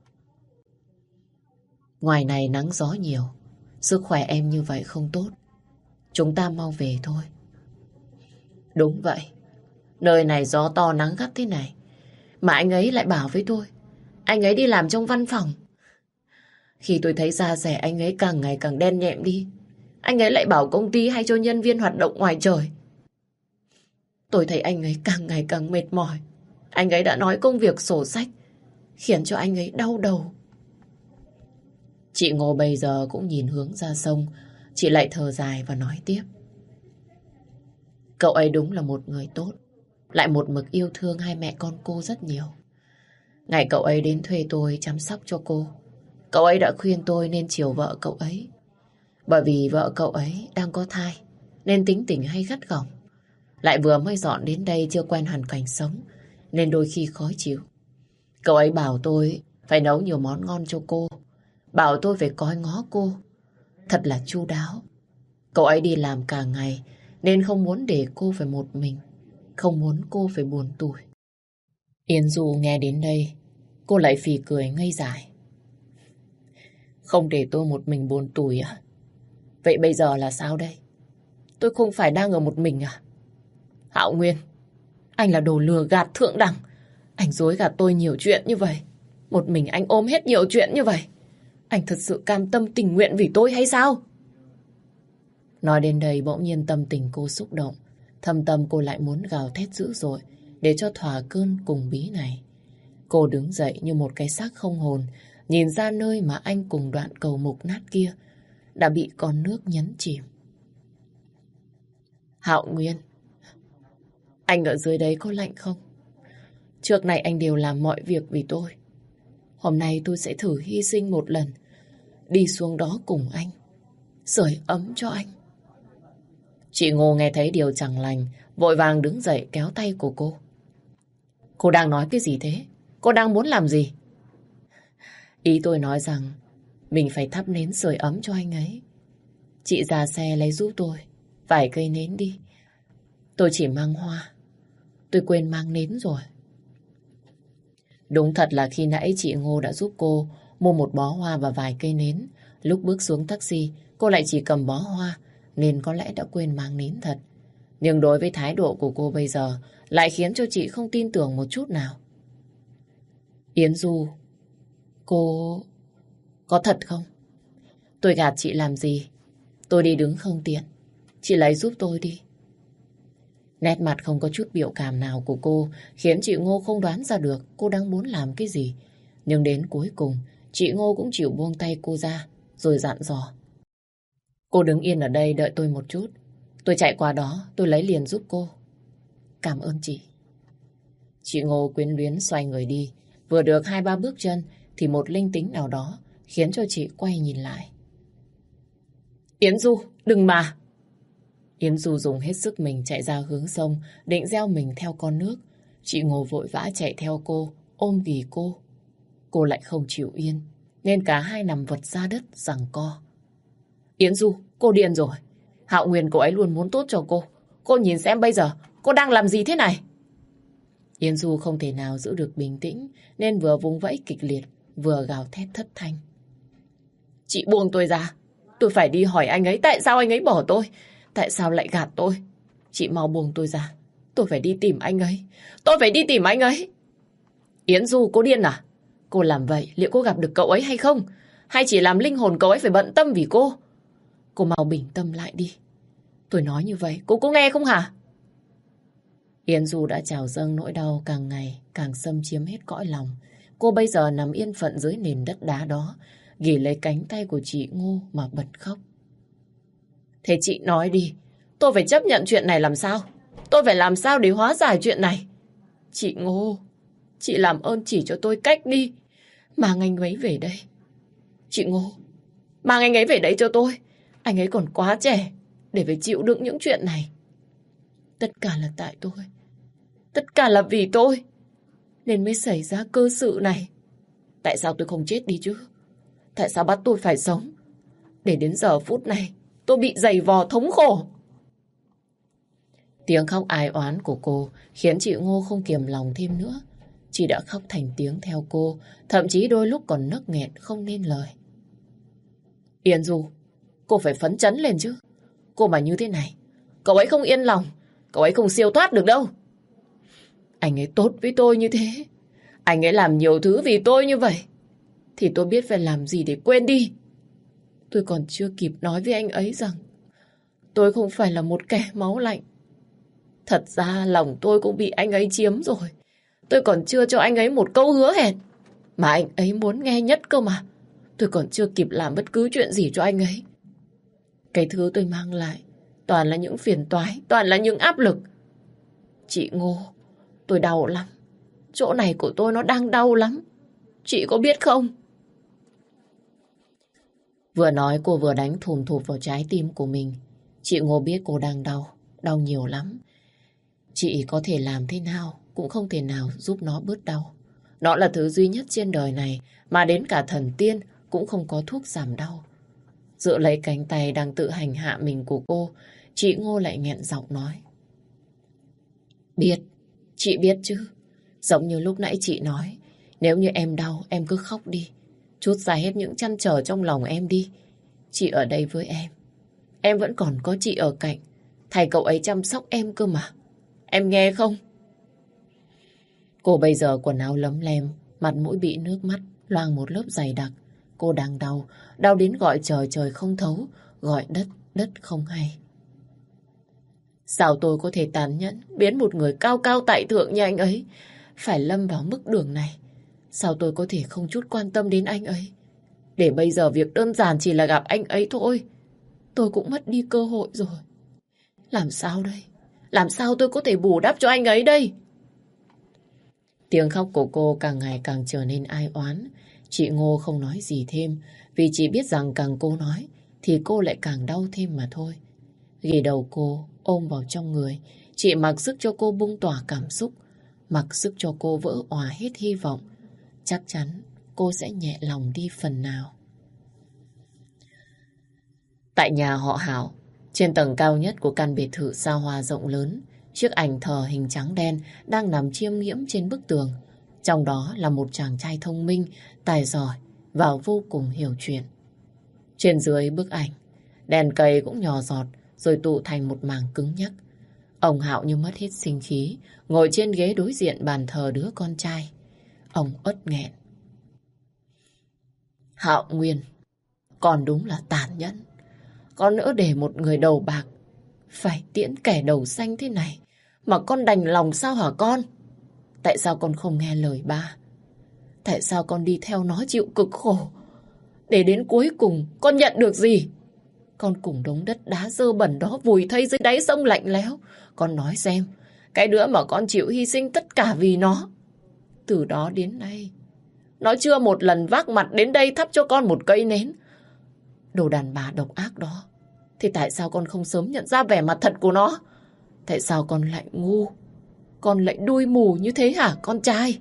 Ngoài này nắng gió nhiều, sức khỏe em như vậy không tốt. Chúng ta mau về thôi. Đúng vậy, nơi này gió to nắng gắt thế này mà anh ấy lại bảo với tôi anh ấy đi làm trong văn phòng. Khi tôi thấy da rẻ anh ấy càng ngày càng đen nhẹm đi, anh ấy lại bảo công ty hay cho nhân viên hoạt động ngoài trời. Tôi thấy anh ấy càng ngày càng mệt mỏi. Anh ấy đã nói công việc sổ sách khiến cho anh ấy đau đầu. Chị Ngô bây giờ cũng nhìn hướng ra sông. Chị lại thở dài và nói tiếp. Cậu ấy đúng là một người tốt, lại một mực yêu thương hai mẹ con cô rất nhiều. Ngày cậu ấy đến thuê tôi chăm sóc cho cô, cậu ấy đã khuyên tôi nên chiều vợ cậu ấy. Bởi vì vợ cậu ấy đang có thai nên tính tình hay gắt gỏng. Lại vừa mới dọn đến đây chưa quen hoàn cảnh sống nên đôi khi khó chịu. Cậu ấy bảo tôi phải nấu nhiều món ngon cho cô, bảo tôi phải coi ngó cô thật là chu đáo. Cậu ấy đi làm cả ngày nên không muốn để cô phải một mình, không muốn cô phải buồn tủi. Yến Du nghe đến đây, cô lại phì cười ngây dại. Không để tôi một mình buồn tủi à? Vậy bây giờ là sao đây? Tôi không phải đang ở một mình à? Hạo Nguyên, anh là đồ lừa gạt thượng đẳng. Anh dối gạt tôi nhiều chuyện như vậy. Một mình anh ôm hết nhiều chuyện như vậy. Anh thật sự cam tâm tình nguyện vì tôi hay sao? Nói đến đây bỗng nhiên tâm tình cô xúc động. Thâm tâm cô lại muốn gào thét dữ dội để cho thỏa cơn cùng bí này. Cô đứng dậy như một cái xác không hồn, nhìn ra nơi mà anh cùng đoạn cầu mục nát kia đã bị con nước nhấn chìm. Hạo Nguyên, anh ở dưới đấy có lạnh không? Trước này anh đều làm mọi việc vì tôi. Hôm nay tôi sẽ thử hy sinh một lần, đi xuống đó cùng anh, sưởi ấm cho anh. Chị Ngô nghe thấy điều chẳng lành, vội vàng đứng dậy kéo tay của cô. Cô đang nói cái gì thế? Cô đang muốn làm gì? Ý tôi nói rằng mình phải thắp nến sưởi ấm cho anh ấy. Chị ra xe lấy giúp tôi vài cây nến đi. Tôi chỉ mang hoa, tôi quên mang nến rồi. Đúng thật là khi nãy chị Ngô đã giúp cô mua một bó hoa và vài cây nến. Lúc bước xuống taxi, cô lại chỉ cầm bó hoa nên có lẽ đã quên mang nến thật. Nhưng đối với thái độ của cô bây giờ lại khiến cho chị không tin tưởng một chút nào. Yến Du, cô... có thật không? Tôi gạt chị làm gì? Tôi đi đứng không tiện, chị lấy giúp tôi đi. Nét mặt không có chút biểu cảm nào của cô khiến chị Ngô không đoán ra được cô đang muốn làm cái gì. Nhưng đến cuối cùng, chị Ngô cũng chịu buông tay cô ra, rồi dặn dò. Cô đứng yên ở đây đợi tôi một chút. Tôi chạy qua đó, tôi lấy liền giúp cô. Cảm ơn chị. Chị Ngô quyến luyến xoay người đi. Vừa được hai ba bước chân thì một linh tính nào đó khiến cho chị quay nhìn lại. Yến Du, đừng mà! Yến Du dùng hết sức mình chạy ra hướng sông, định gieo mình theo con nước. Chị Ngô vội vã chạy theo cô, ôm ghì cô. Cô lại không chịu yên, nên cả hai nằm vật ra đất giằng co. Yến Du, cô điên rồi. Hạo Nguyên cô ấy luôn muốn tốt cho cô. Cô nhìn xem bây giờ, cô đang làm gì thế này? Yến Du không thể nào giữ được bình tĩnh, nên vừa vùng vẫy kịch liệt, vừa gào thét thất thanh. Chị buông tôi ra. Tôi phải đi hỏi anh ấy tại sao anh ấy bỏ tôi. Tại sao lại gạt tôi? Chị mau buông tôi ra. Tôi phải đi tìm anh ấy. Tôi phải đi tìm anh ấy. Yến Du, cô điên à? Cô làm vậy liệu cô gặp được cậu ấy hay không? Hay chỉ làm linh hồn cậu ấy phải bận tâm vì cô? Cô mau bình tâm lại đi. Tôi nói như vậy, cô có nghe không hả? Yến Du đã trào dâng nỗi đau càng ngày càng xâm chiếm hết cõi lòng. Cô bây giờ nằm yên phận dưới nền đất đá đó, ghì lấy cánh tay của chị Ngô mà bật khóc. Thế chị nói đi, tôi phải chấp nhận chuyện này làm sao? Tôi phải làm sao để hóa giải chuyện này? Chị Ngô, chị làm ơn chỉ cho tôi cách đi. Mang anh ấy về đây. Chị Ngô, mang anh ấy về đây cho tôi. Anh ấy còn quá trẻ để phải chịu đựng những chuyện này. Tất cả là tại tôi. Tất cả là vì tôi nên mới xảy ra cơ sự này. Tại sao tôi không chết đi chứ? Tại sao bắt tôi phải sống? Để đến giờ phút này tôi bị giày vò thống khổ. Tiếng khóc ai oán của cô khiến chị Ngô không kiềm lòng thêm nữa. Chị đã khóc thành tiếng theo cô, thậm chí đôi lúc còn nấc nghẹn không nên lời. Yên Du, cô phải phấn chấn lên chứ. Cô mà như thế này, cậu ấy không yên lòng, cậu ấy không siêu thoát được đâu. Anh ấy tốt với tôi như thế, anh ấy làm nhiều thứ vì tôi như vậy, thì tôi biết phải làm gì để quên đi. Tôi còn chưa kịp nói với anh ấy rằng tôi không phải là một kẻ máu lạnh. Thật ra lòng tôi cũng bị anh ấy chiếm rồi. Tôi còn chưa cho anh ấy một câu hứa hẹn mà anh ấy muốn nghe nhất cơ mà. Tôi còn chưa kịp làm bất cứ chuyện gì cho anh ấy. Cái thứ tôi mang lại toàn là những phiền toái, toàn là những áp lực. Chị Ngô, tôi đau lắm. Chỗ này của tôi nó đang đau lắm. Chị có biết không? Vừa nói cô vừa đánh thùm thụp vào trái tim của mình. Chị Ngô biết cô đang đau, đau nhiều lắm. Chị có thể làm thế nào cũng không thể nào giúp nó bớt đau. Nó là thứ duy nhất trên đời này mà đến cả thần tiên cũng không có thuốc giảm đau. Dựa lấy cánh tay đang tự hành hạ mình của cô, chị Ngô lại nghẹn giọng nói. Biết, chị biết chứ. Giống như lúc nãy chị nói, nếu như em đau, em cứ khóc đi. Trút ra hết những trăn trở trong lòng em đi. Chị ở đây với em. Em vẫn còn có chị ở cạnh. Thầy cậu ấy chăm sóc em cơ mà. Em nghe không? Cô bây giờ quần áo lấm lem, mặt mũi bị nước mắt, loang một lớp dày đặc. Cô đang đau, đau đến gọi trời trời không thấu, gọi đất đất không hay. Sao tôi có thể tàn nhẫn biến một người cao cao tại thượng như anh ấy phải lâm vào mức đường này? Sao tôi có thể không chút quan tâm đến anh ấy? Để bây giờ việc đơn giản chỉ là gặp anh ấy thôi, tôi cũng mất đi cơ hội rồi. Làm sao đây? Làm sao tôi có thể bù đắp cho anh ấy đây? Tiếng khóc của cô càng ngày càng trở nên ai oán. Chị Ngô không nói gì thêm, vì chị biết rằng càng cô nói thì cô lại càng đau thêm mà thôi. Ghi đầu cô ôm vào trong người, chị mặc sức cho cô bung tỏa cảm xúc, mặc sức cho cô vỡ òa hết hy vọng. Chắc chắn cô sẽ nhẹ lòng đi phần nào. Tại nhà họ Hảo, trên tầng cao nhất của căn biệt thự xa hoa rộng lớn, chiếc ảnh thờ hình trắng đen đang nằm chiêm nghiễm trên bức tường. Trong đó là một chàng trai thông minh, tài giỏi và vô cùng hiểu chuyện. Trên dưới bức ảnh, đèn cầy cũng nhỏ giọt rồi tụ thành một mảng cứng nhắc. Ông Hạo như mất hết sinh khí, ngồi trên ghế đối diện bàn thờ đứa con trai. Ông uất nghẹn. Hạo Nguyên, con đúng là tàn nhẫn. Con nỡ để một người đầu bạc phải tiễn kẻ đầu xanh thế này mà con đành lòng sao hả con? Tại sao con không nghe lời ba? Tại sao con đi theo nó chịu cực khổ? Để đến cuối cùng con nhận được gì? Con cùng đống đất đá dơ bẩn đó vùi thây dưới đáy sông lạnh lẽo. Con nói xem, cái đứa mà con chịu hy sinh tất cả vì nó, từ đó đến nay nó chưa một lần vác mặt đến đây thắp cho con một cây nến. Đồ đàn bà độc ác đó, thì tại sao con không sớm nhận ra vẻ mặt thật của nó? Tại sao con lại ngu, con lại đuôi mù như thế hả con trai?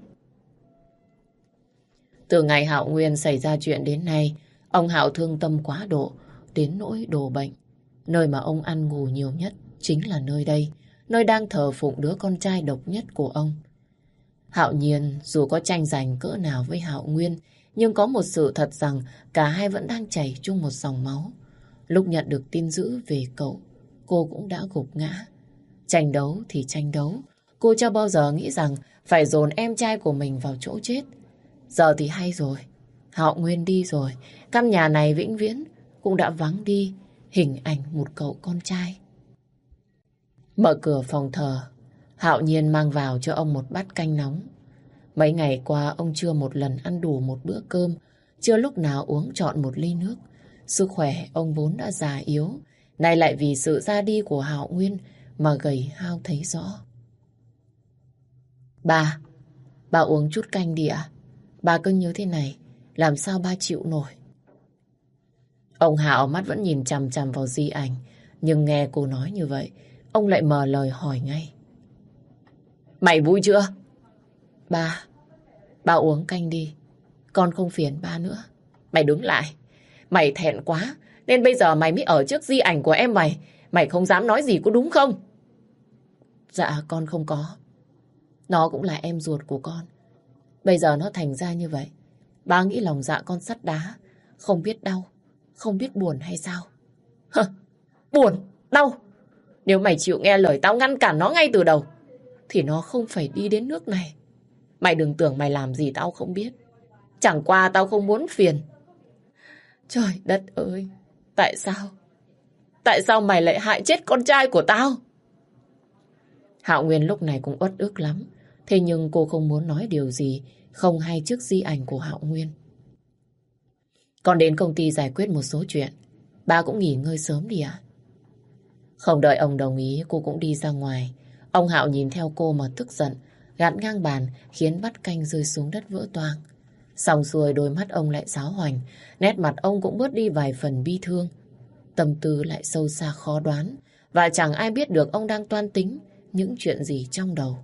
Từ ngày Hạo Nguyên xảy ra chuyện đến nay, ông Hạo thương tâm quá độ, đến nỗi đổ bệnh. Nơi mà ông ăn ngủ nhiều nhất chính là nơi đây, nơi đang thờ phụng đứa con trai độc nhất của ông. Hạo Nhiên dù có tranh giành cỡ nào với Hạo Nguyên, nhưng có một sự thật rằng cả hai vẫn đang chảy chung một dòng máu. Lúc nhận được tin dữ về cậu, cô cũng đã gục ngã. Tranh đấu thì tranh đấu, cô chưa bao giờ nghĩ rằng phải dồn em trai của mình vào chỗ chết. Giờ thì hay rồi, Hạo Nguyên đi rồi, căn nhà này vĩnh viễn cũng đã vắng đi hình ảnh một cậu con trai. Mở cửa phòng thờ, Hạo Nhiên mang vào cho ông một bát canh nóng. Mấy ngày qua ông chưa một lần ăn đủ một bữa cơm, chưa lúc nào uống trọn một ly nước. Sức khỏe ông vốn đã già yếu, nay lại vì sự ra đi của Hạo Nguyên mà gầy hao thấy rõ. Ba, ba uống chút canh đi ạ. Ba cứ như thế này, làm sao ba chịu nổi? Ông Hạo mắt vẫn nhìn chằm chằm vào Di Ảnh, nhưng nghe cô nói như vậy, ông lại mở lời hỏi ngay. Mày vui chưa? Ba, ba uống canh đi, con không phiền ba nữa. Mày đứng lại, mày thẹn quá, nên bây giờ mày mới ở trước Di Ảnh của em mày. Mày không dám nói gì có đúng không? Dạ con không có. Nó cũng là em ruột của con. Bây giờ nó thành ra như vậy, ba nghĩ lòng dạ con sắt đá, không biết đau, không biết buồn hay sao? Hơ, buồn, đau. Nếu mày chịu nghe lời tao ngăn cản nó ngay từ đầu, thì nó không phải đi đến nước này. Mày đừng tưởng mày làm gì tao không biết. Chẳng qua tao không muốn phiền. Trời đất ơi, tại sao? Tại sao mày lại hại chết con trai của tao? Hạo Nguyên lúc này cũng uất ức lắm. Thế nhưng cô không muốn nói điều gì không hay trước Di Ảnh của Hạo Nguyên. Con đến công ty giải quyết một số chuyện. Ba cũng nghỉ ngơi sớm đi ạ. Không đợi ông đồng ý, cô cũng đi ra ngoài. Ông Hạo nhìn theo cô mà tức giận, gạt ngang bàn khiến bát canh rơi xuống đất vỡ toang. Xong xuôi đôi mắt ông lại giáo hoành, nét mặt ông cũng bớt đi vài phần bi thương. Tâm tư lại sâu xa khó đoán, và chẳng ai biết được ông đang toan tính những chuyện gì trong đầu.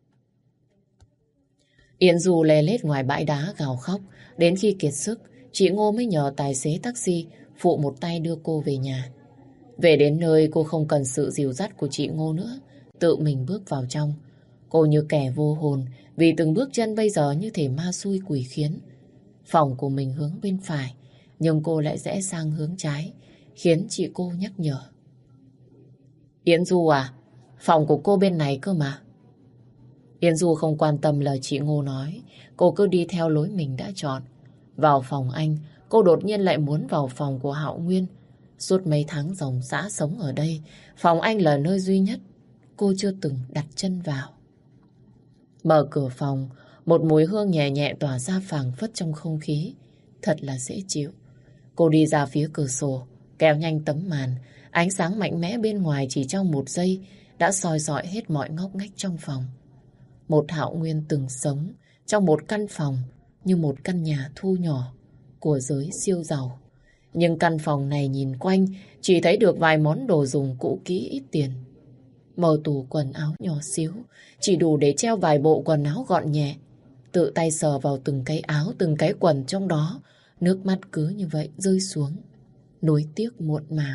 Yến Du lê lết ngoài bãi đá gào khóc, đến khi kiệt sức, chị Ngô mới nhờ tài xế taxi phụ một tay đưa cô về nhà. Về đến nơi cô không cần sự dìu dắt của chị Ngô nữa, tự mình bước vào trong. Cô như kẻ vô hồn vì từng bước chân bây giờ như thể ma xui quỷ khiến. Phòng của mình hướng bên phải, nhưng cô lại rẽ sang hướng trái, khiến chị cô nhắc nhở. Yến Du à, phòng của cô bên này cơ mà. Yến Du không quan tâm lời chị Ngô nói, cô cứ đi theo lối mình đã chọn. Vào phòng anh, cô đột nhiên lại muốn vào phòng của Hạo Nguyên. Suốt mấy tháng ròng rã sống ở đây, phòng anh là nơi duy nhất cô chưa từng đặt chân vào. Mở cửa phòng, một mùi hương nhẹ nhẹ tỏa ra phảng phất trong không khí, thật là dễ chịu. Cô đi ra phía cửa sổ, kéo nhanh tấm màn, ánh sáng mạnh mẽ bên ngoài chỉ trong một giây đã soi rọi hết mọi ngóc ngách trong phòng. Một Hạo Nguyên từng sống trong một căn phòng như một căn nhà thu nhỏ của giới siêu giàu. Nhưng căn phòng này nhìn quanh chỉ thấy được vài món đồ dùng cũ kỹ ít tiền. Mở tủ quần áo nhỏ xíu, chỉ đủ để treo vài bộ quần áo gọn nhẹ. Tự tay sờ vào từng cái áo, từng cái quần trong đó, nước mắt cứ như vậy rơi xuống, nuối tiếc muộn màng.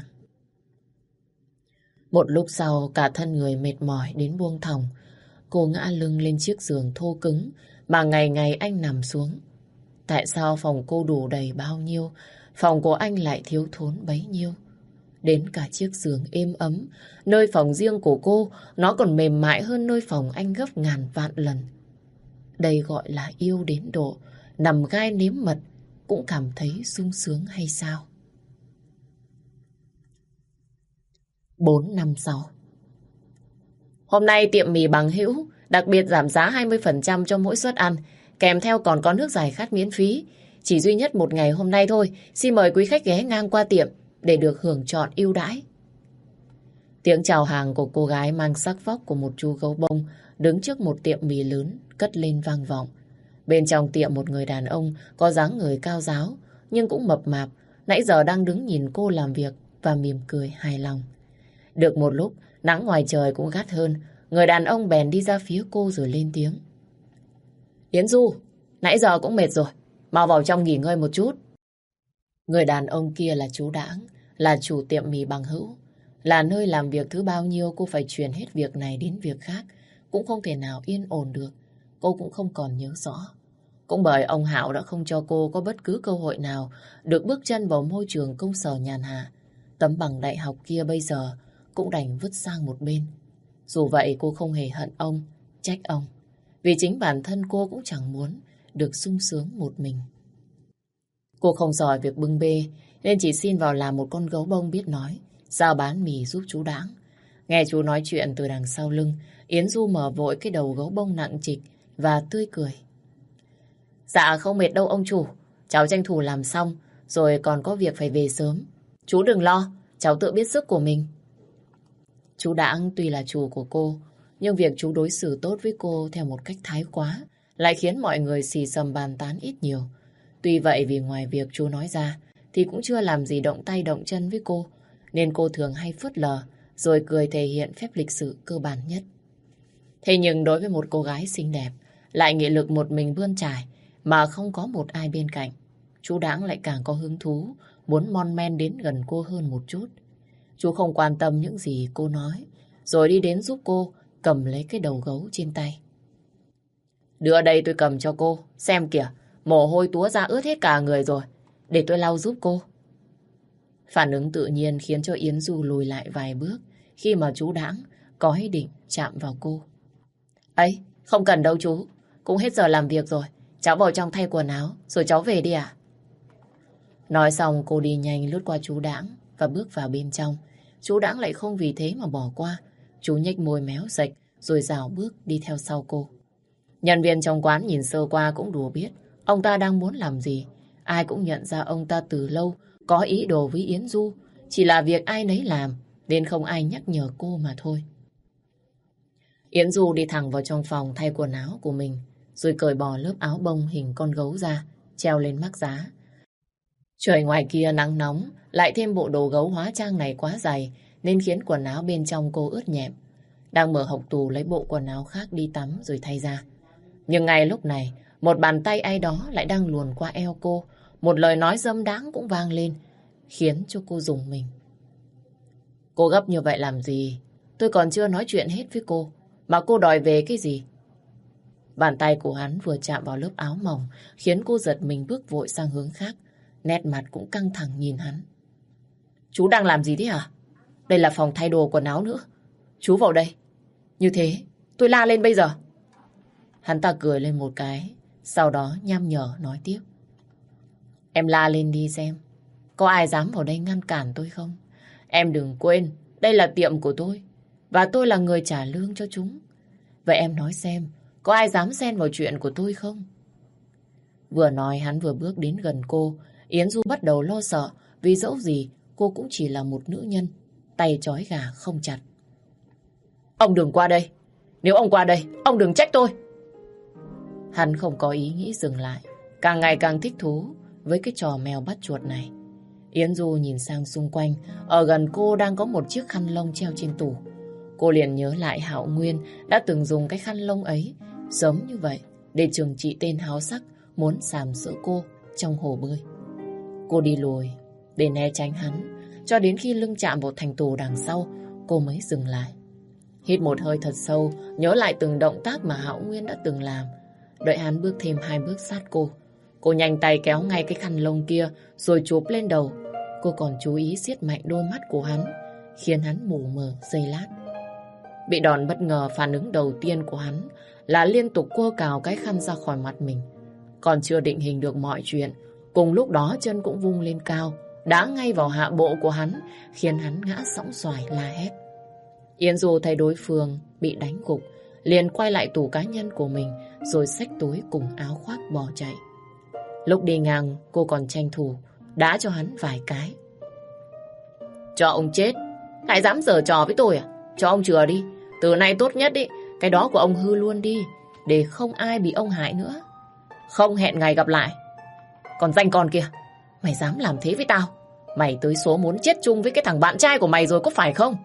Một lúc sau cả thân người mệt mỏi đến buông thõng, cô ngã lưng lên chiếc giường thô cứng mà ngày ngày anh nằm xuống. Tại sao phòng cô đủ đầy bao nhiêu, phòng của anh lại thiếu thốn bấy nhiêu? Đến cả chiếc giường êm ấm, nơi phòng riêng của cô, nó còn mềm mại hơn nơi phòng anh gấp ngàn vạn lần. Đây gọi là yêu đến độ nằm gai nếm mật cũng cảm thấy sung sướng hay sao? Bốn năm sau. Hôm nay tiệm mì Bằng Hữu đặc biệt giảm giá hai mươi phần trăm cho mỗi suất ăn, kèm theo còn có nước giải khát miễn phí. Chỉ duy nhất một ngày hôm nay thôi, xin mời quý khách ghé ngang qua tiệm để được hưởng trọn ưu đãi. Tiếng chào hàng của cô gái mang sắc vóc của một chú gấu bông đứng trước một tiệm mì lớn cất lên vang vọng. Bên trong tiệm một người đàn ông có dáng người cao ráo nhưng cũng mập mạp, nãy giờ đang đứng nhìn cô làm việc và mỉm cười hài lòng. Được một lúc, nắng ngoài trời cũng gắt hơn, người đàn ông bèn đi ra phía cô rồi lên tiếng. Yến Du, nãy giờ cũng mệt rồi, mau vào trong nghỉ ngơi một chút. Người đàn ông kia là chú Đãng, là chủ tiệm mì Bằng Hữu. Là nơi làm việc thứ bao nhiêu cô phải truyền hết việc này đến việc khác, cũng không thể nào yên ổn được. Cô cũng không còn nhớ rõ. Cũng bởi ông Hạo đã không cho cô có bất cứ cơ hội nào được bước chân vào môi trường công sở nhàn hạ. Tấm bằng đại học kia bây giờ cũng đành vứt sang một bên. Dù vậy cô không hề hận ông, trách ông. Vì chính bản thân cô cũng chẳng muốn được sung sướng một mình. Cô không giỏi việc bưng bê nên chỉ xin vào làm một con gấu bông biết nói, giao bán mì giúp chú Đãng. Nghe chú nói chuyện từ đằng sau lưng, Yến Du mở vội cái đầu gấu bông nặng trịch và tươi cười. Dạ không mệt đâu ông chủ. Cháu tranh thủ làm xong, rồi còn có việc phải về sớm. Chú đừng lo, cháu tự biết sức của mình. Chú Đãng tuy là chủ của cô, nhưng việc chú đối xử tốt với cô theo một cách thái quá lại khiến mọi người xì xầm bàn tán ít nhiều. Tuy vậy vì ngoài việc chú nói ra thì cũng chưa làm gì động tay động chân với cô, nên cô thường hay phớt lờ rồi cười thể hiện phép lịch sự cơ bản nhất. Thế nhưng đối với một cô gái xinh đẹp lại nghị lực một mình bươn trải mà không có một ai bên cạnh, chú Đãng lại càng có hứng thú muốn mon men đến gần cô hơn một chút. Chú không quan tâm những gì cô nói, rồi đi đến giúp cô cầm lấy cái đầu gấu trên tay. Đưa đây tôi cầm cho cô, xem kìa, mồ hôi túa ra ướt hết cả người rồi, để tôi lau giúp cô. Phản ứng tự nhiên khiến cho Yến Du lùi lại vài bước khi mà chú Đãng có ý định chạm vào cô. Ấy, không cần đâu chú, cũng hết giờ làm việc rồi, cháu vào trong thay quần áo, rồi cháu về đi à? Nói xong cô đi nhanh lướt qua chú Đãng và bước vào bên trong. Chú Đãng lại không vì thế mà bỏ qua. Chú nhếch môi méo sạch rồi rảo bước đi theo sau cô. Nhân viên trong quán nhìn sơ qua cũng đùa biết ông ta đang muốn làm gì. Ai cũng nhận ra ông ta từ lâu có ý đồ với Yến Du. Chỉ là việc ai nấy làm nên không ai nhắc nhở cô mà thôi. Yến Du đi thẳng vào trong phòng thay quần áo của mình, rồi cởi bỏ lớp áo bông hình con gấu ra, treo lên mắc giá. Trời ngoài kia nắng nóng, lại thêm bộ đồ gấu hóa trang này quá dày, nên khiến quần áo bên trong cô ướt nhẹp. Đang mở hộc tủ lấy bộ quần áo khác đi tắm rồi thay ra. Nhưng ngay lúc này, một bàn tay ai đó lại đang luồn qua eo cô. Một lời nói dâm đáng cũng vang lên, khiến cho cô rùng mình. Cô gấp như vậy làm gì? Tôi còn chưa nói chuyện hết với cô, mà cô đòi về cái gì? Bàn tay của hắn vừa chạm vào lớp áo mỏng, khiến cô giật mình bước vội sang hướng khác. Nét mặt cũng căng thẳng nhìn hắn. Chú đang làm gì thế hả? Đây là phòng thay đồ quần áo nữa. Chú vào đây. Như thế, tôi la lên bây giờ. Hắn ta cười lên một cái, sau đó nham nhở nói tiếp. Em la lên đi xem, có ai dám vào đây ngăn cản tôi không? Em đừng quên, đây là tiệm của tôi, và tôi là người trả lương cho chúng. Vậy em nói xem, có ai dám xen vào chuyện của tôi không? Vừa nói hắn vừa bước đến gần cô. Yến Du bắt đầu lo sợ, vì dẫu gì cô cũng chỉ là một nữ nhân, tay trói gà không chặt. Ông đừng qua đây. Nếu ông qua đây, ông đừng trách tôi. Hắn không có ý nghĩ dừng lại, càng ngày càng thích thú với cái trò mèo bắt chuột này. Yến Du nhìn sang xung quanh, ở gần cô đang có một chiếc khăn lông treo trên tủ. Cô liền nhớ lại Hạo Nguyên đã từng dùng cái khăn lông ấy, giống như vậy, để trừng trị tên háo sắc muốn sàm sỡ cô trong hồ bơi. Cô đi lùi để né tránh hắn, cho đến khi lưng chạm vào thành tủ đằng sau, cô mới dừng lại. Hít một hơi thật sâu, nhớ lại từng động tác mà Hạo Nguyên đã từng làm. Đợi hắn bước thêm hai bước sát cô, cô nhanh tay kéo ngay cái khăn lông kia rồi chụp lên đầu. Cô còn chú ý siết mạnh đôi mắt của hắn, khiến hắn mù mờ giây lát. Bị đòn bất ngờ, phản ứng đầu tiên của hắn là liên tục quơ cào cái khăn ra khỏi mặt mình. Còn chưa định hình được mọi chuyện, cùng lúc đó chân cũng vung lên cao, đá ngay vào hạ bộ của hắn, khiến hắn ngã sõng xoài la hét. Yến Du thấy đối phương bị đánh gục, liền quay lại tủ cá nhân của mình, rồi xách túi cùng áo khoác bỏ chạy. Lúc đi ngang, cô còn tranh thủ đá cho hắn vài cái. Cho ông chết, lại dám giở trò với tôi à? Cho ông chừa đi, từ nay tốt nhất ý, cái đó của ông hư luôn đi, để không ai bị ông hại nữa. Không hẹn ngày gặp lại. Còn danh con kia, mày dám làm thế với tao? Mày tới số muốn chết chung với cái thằng bạn trai của mày rồi có phải không?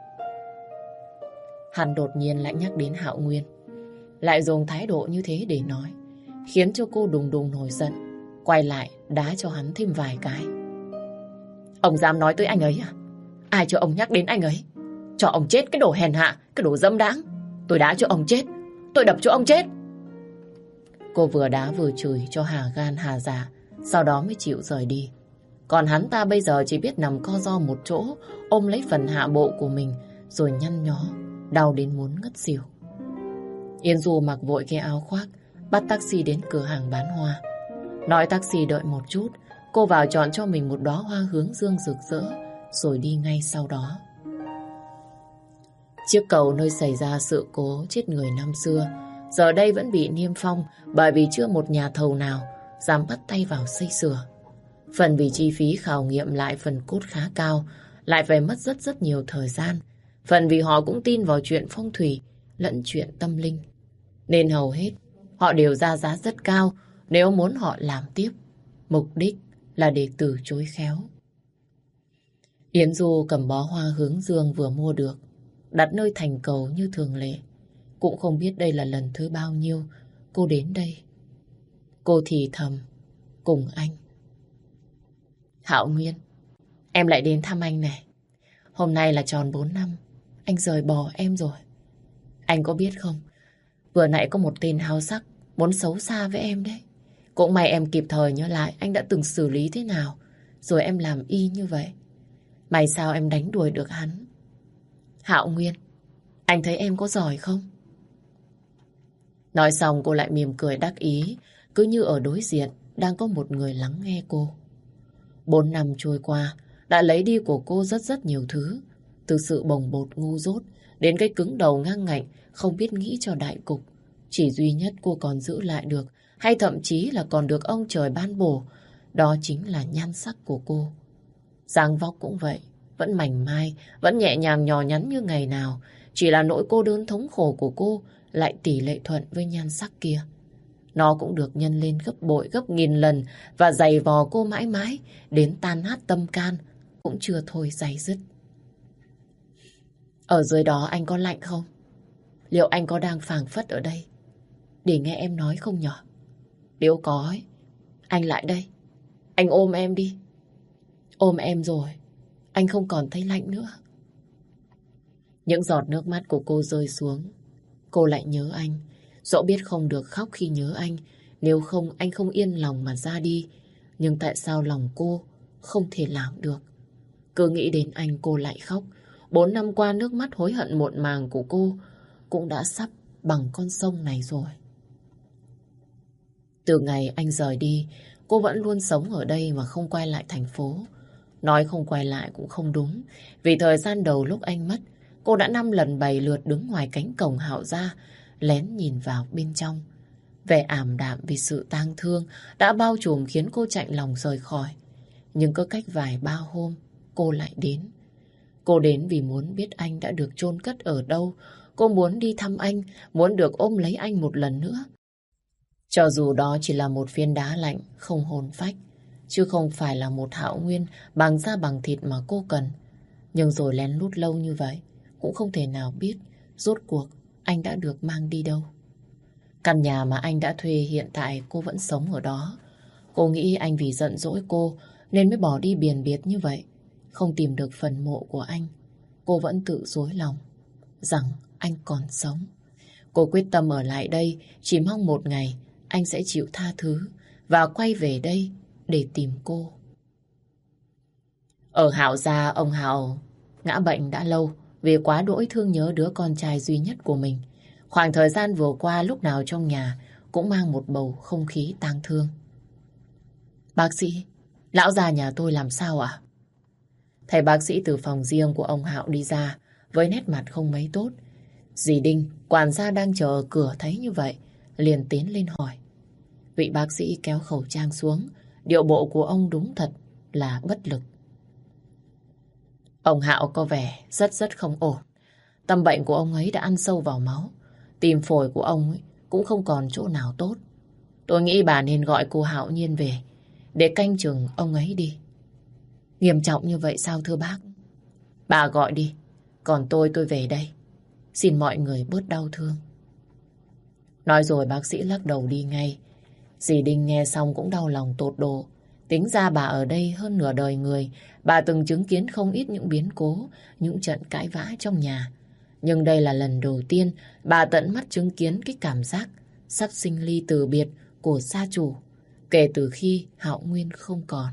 Hắn đột nhiên lại nhắc đến Hạo Nguyên, lại dùng thái độ như thế để nói, khiến cho cô đùng đùng nổi giận, quay lại đá cho hắn thêm vài cái. Ông dám nói tới anh ấy à? Ai cho ông nhắc đến anh ấy? Cho ông chết cái đồ hèn hạ, cái đồ dâm đáng. Tôi đá cho ông chết, tôi đập cho ông chết. Cô vừa đá vừa chửi cho hà gan hà dạ, sau đó mới chịu rời đi. Còn hắn ta bây giờ chỉ biết nằm co ro một chỗ, ôm lấy phần hạ bộ của mình, rồi nhăn nhó, đau đến muốn ngất xỉu. Yến Du mặc vội cái áo khoác, bắt taxi đến cửa hàng bán hoa. Nói taxi đợi một chút, cô vào chọn cho mình một đóa hoa hướng dương rực rỡ, rồi đi ngay sau đó. Chiếc cầu nơi xảy ra sự cố chết người năm xưa giờ đây vẫn bị niêm phong bởi vì chưa một nhà thầu nào dám bắt tay vào xây sửa. Phần vì chi phí khảo nghiệm lại phần cốt khá cao, lại phải mất rất rất nhiều thời gian. Phần vì họ cũng tin vào chuyện phong thủy lẫn chuyện tâm linh. Nên hầu hết họ đều ra giá rất cao nếu muốn họ làm tiếp. Mục đích là để từ chối khéo. Yến Du cầm bó hoa hướng dương vừa mua được, đặt nơi thành cầu như thường lệ. Cũng không biết đây là lần thứ bao nhiêu cô đến đây. Cô thì thầm cùng anh. Hạo Nguyên, em lại đến thăm anh này. Hôm nay là tròn bốn năm anh rời bỏ em rồi. Anh có biết không, vừa nãy có một tên háo sắc muốn xấu xa với em đấy. Cũng may em kịp thời nhớ lại anh đã từng xử lý thế nào, rồi em làm y như vậy. May sao em đánh đuổi được hắn. Hạo Nguyên, anh thấy em có giỏi không? Nói xong cô lại mỉm cười đắc ý, cứ như ở đối diện đang có một người lắng nghe cô. Bốn năm trôi qua, đã lấy đi của cô rất rất nhiều thứ. Từ sự bồng bột ngu dốt đến cái cứng đầu ngang ngạnh, không biết nghĩ cho đại cục. Chỉ duy nhất cô còn giữ lại được, hay thậm chí là còn được ông trời ban bổ, đó chính là nhan sắc của cô. Dáng vóc cũng vậy, vẫn mảnh mai, vẫn nhẹ nhàng nhỏ nhắn như ngày nào. Chỉ là nỗi cô đơn thống khổ của cô lại tỷ lệ thuận với nhan sắc kia. Nó cũng được nhân lên gấp bội gấp nghìn lần và giày vò cô mãi mãi đến tan nát tâm can cũng chưa thôi day dứt. Ở dưới đó anh có lạnh không? Liệu anh có đang phảng phất ở đây để nghe em nói không nhở? Nếu có ấy, anh lại đây. Anh ôm em đi. Ôm em rồi anh không còn thấy lạnh nữa. Những giọt nước mắt của cô rơi xuống. Cô lại nhớ anh. Dẫu biết không được khóc khi nhớ anh, nếu không anh không yên lòng mà ra đi. Nhưng tại sao lòng cô không thể làm được? Cứ nghĩ đến anh cô lại khóc. Bốn năm qua nước mắt hối hận muộn màng của cô cũng đã sắp bằng con sông này rồi. Từ ngày anh rời đi, cô vẫn luôn sống ở đây mà không quay lại thành phố. Nói không quay lại cũng không đúng. Vì thời gian đầu lúc anh mất, cô đã năm lần bảy lượt đứng ngoài cánh cổng Hạo gia, lén nhìn vào bên trong. Vẻ ảm đạm vì sự tang thương đã bao trùm khiến cô chạnh lòng rời khỏi. Nhưng có cách vài ba hôm, cô lại đến. Cô đến vì muốn biết anh đã được chôn cất ở đâu. Cô muốn đi thăm anh, muốn được ôm lấy anh một lần nữa. Cho dù đó chỉ là một viên đá lạnh, không hồn phách, chứ không phải là một Hạo Nguyên bằng da bằng thịt mà cô cần. Nhưng rồi lén lút lâu như vậy, cũng không thể nào biết rốt cuộc anh đã được mang đi đâu. Căn nhà mà anh đã thuê hiện tại cô vẫn sống ở đó. Cô nghĩ anh vì giận dỗi cô nên mới bỏ đi biền biệt như vậy. Không tìm được phần mộ của anh, cô vẫn tự dối lòng rằng anh còn sống. Cô quyết tâm ở lại đây, chỉ mong một ngày anh sẽ chịu tha thứ và quay về đây để tìm cô. Ở Hạo gia, ông Hạo ngã bệnh đã lâu vì quá đỗi thương nhớ đứa con trai duy nhất của mình. Khoảng thời gian vừa qua lúc nào trong nhà cũng mang một bầu không khí tang thương. Bác sĩ, lão già nhà tôi làm sao ạ? Thầy bác sĩ từ phòng riêng của ông Hạo đi ra với nét mặt không mấy tốt. Dì Đinh, quản gia đang chờ ở cửa thấy như vậy, liền tiến lên hỏi. Vị bác sĩ kéo khẩu trang xuống, điệu bộ của ông đúng thật là bất lực. Ông Hạo có vẻ rất rất không ổn. Tâm bệnh của ông ấy đã ăn sâu vào máu. Tim phổi của ông ấy cũng không còn chỗ nào tốt. Tôi nghĩ bà nên gọi cô Hạo Nhiên về để canh chừng ông ấy đi. Nghiêm trọng như vậy sao thưa bác? Bà gọi đi, còn tôi tôi về đây. Xin mọi người bớt đau thương. Nói rồi bác sĩ lắc đầu đi ngay. Dì Đinh nghe xong cũng đau lòng tột độ. Tính ra bà ở đây hơn nửa đời người, bà từng chứng kiến không ít những biến cố, những trận cãi vã trong nhà. Nhưng đây là lần đầu tiên bà tận mắt chứng kiến cái cảm giác sắp sinh ly từ biệt của gia chủ kể từ khi Hạo Nguyên không còn.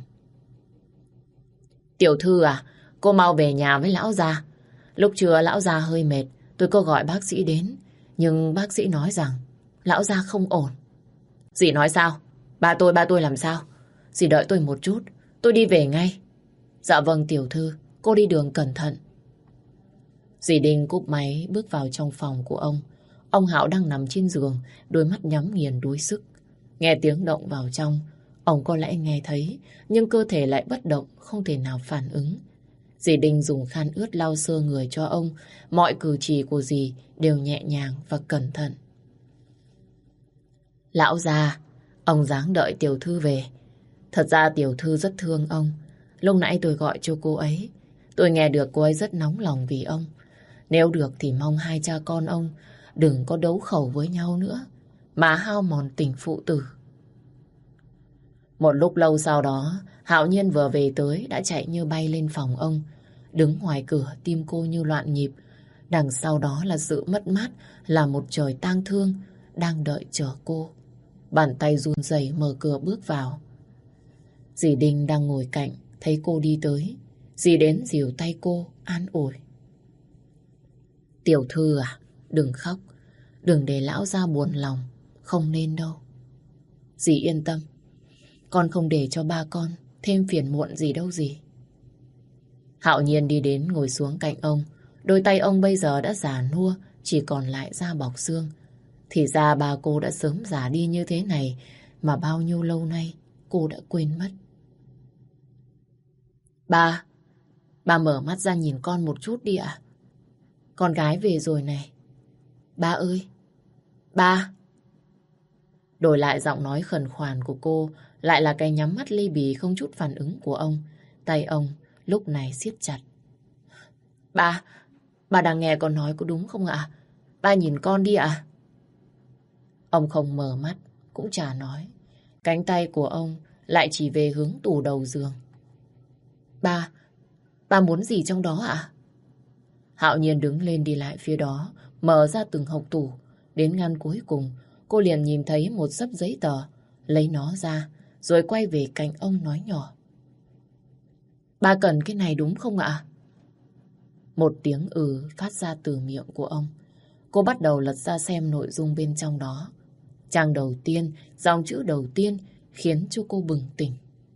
Tiểu thư à, cô mau về nhà với lão già. Lúc trưa lão già hơi mệt, tôi có gọi bác sĩ đến, nhưng bác sĩ nói rằng lão già không ổn. Dì nói sao? Ba tôi, ba tôi làm sao? Dì đợi tôi một chút, tôi đi về ngay. Dạ vâng tiểu thư, cô đi đường cẩn thận. Dì Đinh cúp máy bước vào trong phòng của ông. Ông Hạo đang nằm trên giường, đôi mắt nhắm nghiền đuối sức. Nghe tiếng động vào trong, ông có lẽ nghe thấy, nhưng cơ thể lại bất động, không thể nào phản ứng. Dì Đinh dùng khăn ướt lau sơ người cho ông, mọi cử chỉ của dì đều nhẹ nhàng và cẩn thận. Lão già, ông dáng đợi tiểu thư về. Thật ra tiểu thư rất thương ông. Lúc nãy tôi gọi cho cô ấy, tôi nghe được cô ấy rất nóng lòng vì ông. Nếu được thì mong hai cha con ông đừng có đấu khẩu với nhau nữa, mà hao mòn tình phụ tử. Một lúc lâu sau đó, Hạo Nhiên vừa về tới đã chạy như bay lên phòng ông. Đứng ngoài cửa, tim cô như loạn nhịp. Đằng sau đó là sự mất mát, là một trời tang thương đang đợi chờ cô. Bàn tay run rẩy mở cửa bước vào. Dì Đinh đang ngồi cạnh, thấy cô đi tới. Dì đến dìu tay cô, an ủi. Tiểu thư à, đừng khóc, đừng để lão gia buồn lòng, không nên đâu. Dì yên tâm, con không để cho ba con thêm phiền muộn gì đâu dì. Hạo Nhiên đi đến ngồi xuống cạnh ông. Đôi tay ông bây giờ đã già nua, chỉ còn lại da bọc xương. Thì ra ba cô đã sớm già đi như thế này, mà bao nhiêu lâu nay cô đã quên mất. Ba, ba mở mắt ra nhìn con một chút đi ạ. Con gái về rồi này. Ba ơi, ba. Đổi lại giọng nói khẩn khoản của cô, lại là cái nhắm mắt ly bì không chút phản ứng của ông. Tay ông lúc này siết chặt. Ba, ba đang nghe con nói có đúng không ạ? Ba nhìn con đi ạ. Ông không mở mắt, cũng chả nói. Cánh tay của ông lại chỉ về hướng tủ đầu giường. Ba, ba muốn gì trong đó ạ? Hạo Nhiên đứng lên đi lại phía đó, mở ra từng hộc tủ. Đến ngăn cuối cùng, cô liền nhìn thấy một xấp giấy tờ, lấy nó ra, rồi quay về cạnh ông nói nhỏ. Ba cần cái này đúng không ạ? Một tiếng ừ phát ra từ miệng của ông. Cô bắt đầu lật ra xem nội dung bên trong đó. Trang đầu tiên, dòng chữ đầu tiên khiến cho cô bừng tỉnh.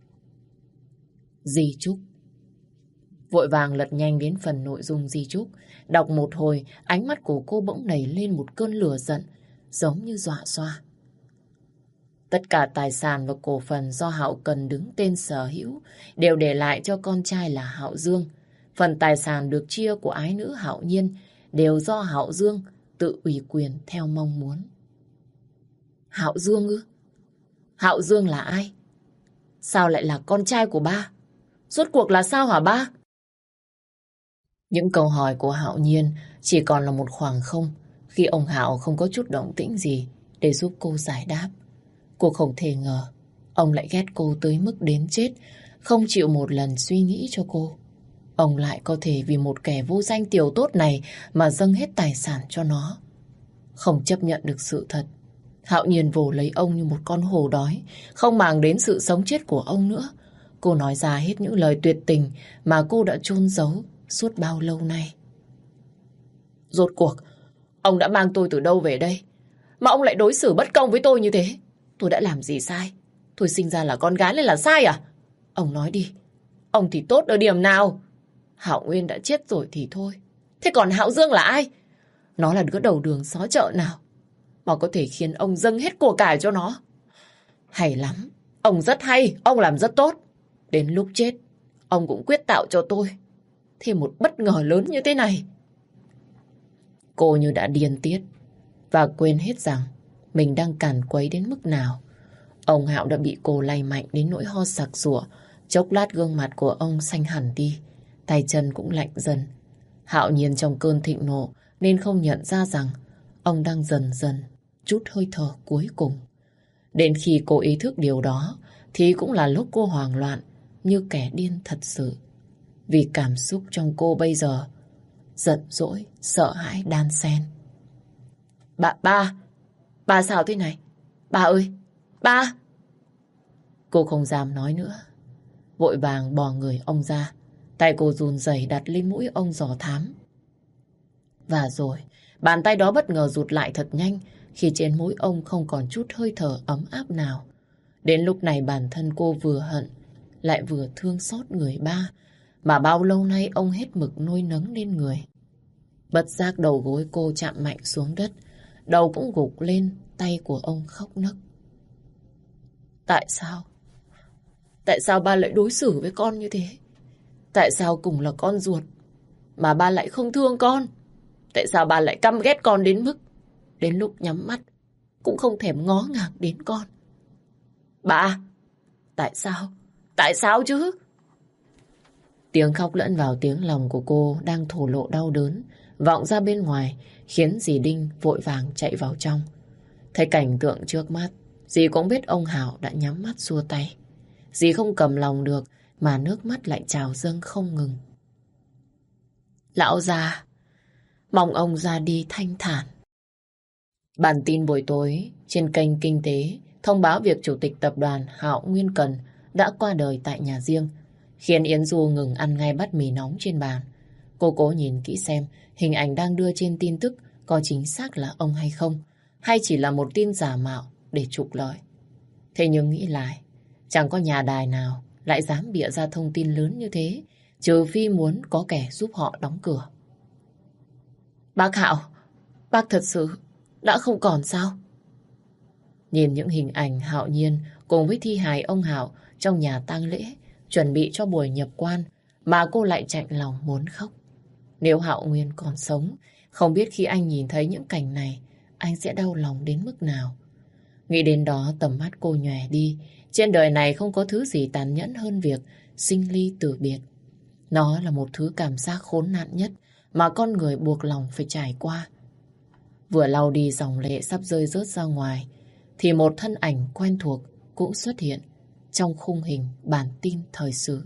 Di chúc. Vội vàng lật nhanh đến phần nội dung di chúc. Đọc một hồi, ánh mắt của cô bỗng nảy lên một cơn lửa giận, giống như dọa xoa. Tất cả tài sản và cổ phần do Hạo Cần đứng tên sở hữu đều để lại cho con trai là Hạo Dương. Phần tài sản được chia của ái nữ Hạo Nhiên đều do Hạo Dương tự ủy quyền theo mong muốn. Hạo Dương ư? Hạo Dương là ai? Sao lại là con trai của ba? Rốt cuộc là sao hả ba? Những câu hỏi của Hạo Nhiên chỉ còn là một khoảng không khi ông Hạo không có chút động tĩnh gì để giúp cô giải đáp. Cô không thể ngờ ông lại ghét cô tới mức đến chết, không chịu một lần suy nghĩ cho cô. Ông lại có thể vì một kẻ vô danh tiểu tốt này mà dâng hết tài sản cho nó. Không chấp nhận được sự thật, Hạo Nhiên vồ lấy ông như một con hổ đói, không màng đến sự sống chết của ông nữa. Cô nói ra hết những lời tuyệt tình mà cô đã chôn giấu suốt bao lâu nay. Rốt cuộc, ông đã mang tôi từ đâu về đây? Mà ông lại đối xử bất công với tôi như thế. Tôi đã làm gì sai? Tôi sinh ra là con gái nên là sai à? Ông nói đi, ông thì tốt ở điểm nào? Hạo Nguyên đã chết rồi thì thôi. Thế còn Hạo Dương là ai? Nó là đứa đầu đường xó chợ nào mà có thể khiến ông dâng hết của cải cho nó? Hay lắm, ông rất hay, ông làm rất tốt. Đến lúc chết, ông cũng quyết tạo cho tôi thêm một bất ngờ lớn như thế này. Cô như đã điên tiết và quên hết rằng mình đang càn quấy đến mức nào. Ông Hạo đã bị cô lay mạnh đến nỗi ho sặc sụa. Chốc lát gương mặt của ông xanh hẳn đi, tay chân cũng lạnh dần. Hạo Nhiên trong cơn thịnh nộ nên không nhận ra rằng ông đang dần dần trút hơi thở cuối cùng. Đến khi cô ý thức điều đó thì cũng là lúc cô hoảng loạn như kẻ điên thật sự. Vì cảm xúc trong cô bây giờ giận dỗi, sợ hãi đan xen. Ba, ba, ba sao thế này? Ba ơi, ba! Cô không dám nói nữa. Vội vàng bỏ người ông ra. Tay cô run rẩy đặt lên mũi ông dò thám. Và rồi, bàn tay đó bất ngờ rụt lại thật nhanh khi trên mũi ông không còn chút hơi thở ấm áp nào. Đến lúc này bản thân cô vừa hận, lại vừa thương xót người ba, mà bao lâu nay ông hết mực nuôi nấng lên người. Bất giác đầu gối cô chạm mạnh xuống đất, đầu cũng gục lên tay của ông khóc nấc. Tại sao? Tại sao ba lại đối xử với con như thế? Tại sao cùng là con ruột mà ba lại không thương con? Tại sao ba lại căm ghét con đến mức đến lúc nhắm mắt cũng không thèm ngó ngàng đến con? Ba! Tại sao? Tại sao chứ? Tiếng khóc lẫn vào tiếng lòng của cô đang thổ lộ đau đớn, vọng ra bên ngoài, khiến dì Đinh vội vàng chạy vào trong. Thấy cảnh tượng trước mắt, dì cũng biết ông Hảo đã nhắm mắt xua tay. Dì không cầm lòng được, mà nước mắt lại trào dâng không ngừng. Lão già, mong ông ra đi thanh thản. Bản tin buổi tối trên kênh Kinh tế thông báo việc Chủ tịch Tập đoàn Hạo Nguyên Cần đã qua đời tại nhà riêng, khiến Yến Du ngừng ăn ngay bát mì nóng trên bàn. Cô cố nhìn kỹ xem hình ảnh đang đưa trên tin tức có chính xác là ông hay không, hay chỉ là một tin giả mạo để trục lợi. Thế nhưng nghĩ lại, chẳng có nhà đài nào lại dám bịa ra thông tin lớn như thế, trừ phi muốn có kẻ giúp họ đóng cửa. Bác Hạo, bác thật sự đã không còn sao? Nhìn những hình ảnh Hạo Nhiên cùng với thi hài ông Hạo trong nhà tang lễ, chuẩn bị cho buổi nhập quan, mà cô lại chạnh lòng muốn khóc. Nếu Hạo Nguyên còn sống, không biết khi anh nhìn thấy những cảnh này, anh sẽ đau lòng đến mức nào. Nghĩ đến đó, tầm mắt cô nhòe đi. Trên đời này không có thứ gì tàn nhẫn hơn việc sinh ly tử biệt. Nó là một thứ cảm giác khốn nạn nhất mà con người buộc lòng phải trải qua. Vừa lau đi dòng lệ sắp rơi rớt ra ngoài, thì một thân ảnh quen thuộc cũng xuất hiện trong khung hình bản tin thời sự.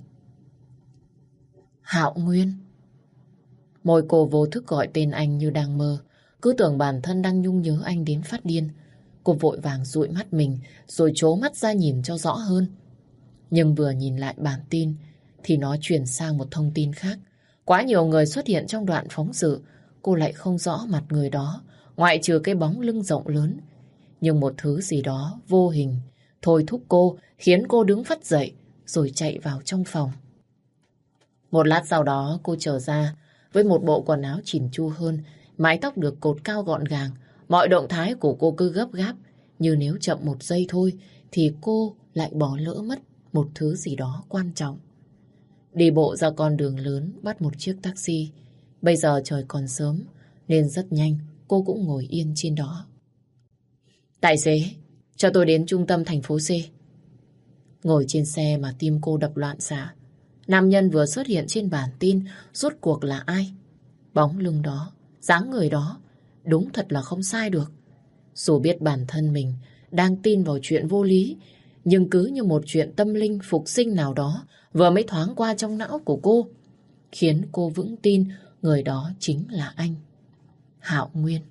Hạo Nguyên. Môi cô vô thức gọi tên anh như đang mơ, cứ tưởng bản thân đang nhung nhớ anh đến phát điên. Cô vội vàng dụi mắt mình rồi trố mắt ra nhìn cho rõ hơn. Nhưng vừa nhìn lại bản tin thì nó chuyển sang một thông tin khác. Quá nhiều người xuất hiện trong đoạn phóng sự, cô lại không rõ mặt người đó, ngoại trừ cái bóng lưng rộng lớn. Nhưng một thứ gì đó vô hình thôi thúc cô, khiến cô đứng phắt dậy rồi chạy vào trong phòng. Một lát sau đó cô trở ra với một bộ quần áo chỉn chu hơn, mái tóc được cột cao gọn gàng. Mọi động thái của cô cứ gấp gáp, như nếu chậm một giây thôi thì cô lại bỏ lỡ mất một thứ gì đó quan trọng. Đi bộ ra con đường lớn, bắt một chiếc taxi. Bây giờ trời còn sớm nên rất nhanh cô cũng ngồi yên trên đó. Tài xế, cho tôi đến trung tâm thành phố C. Ngồi trên xe mà tim cô đập loạn xạ. Nam nhân vừa xuất hiện trên bản tin rốt cuộc là ai? Bóng lưng đó, dáng người đó, đúng thật là không sai được. Dù biết bản thân mình đang tin vào chuyện vô lý, nhưng cứ như một chuyện tâm linh phục sinh nào đó vừa mới thoáng qua trong não của cô, khiến cô vững tin người đó chính là anh, Hạo Nguyên.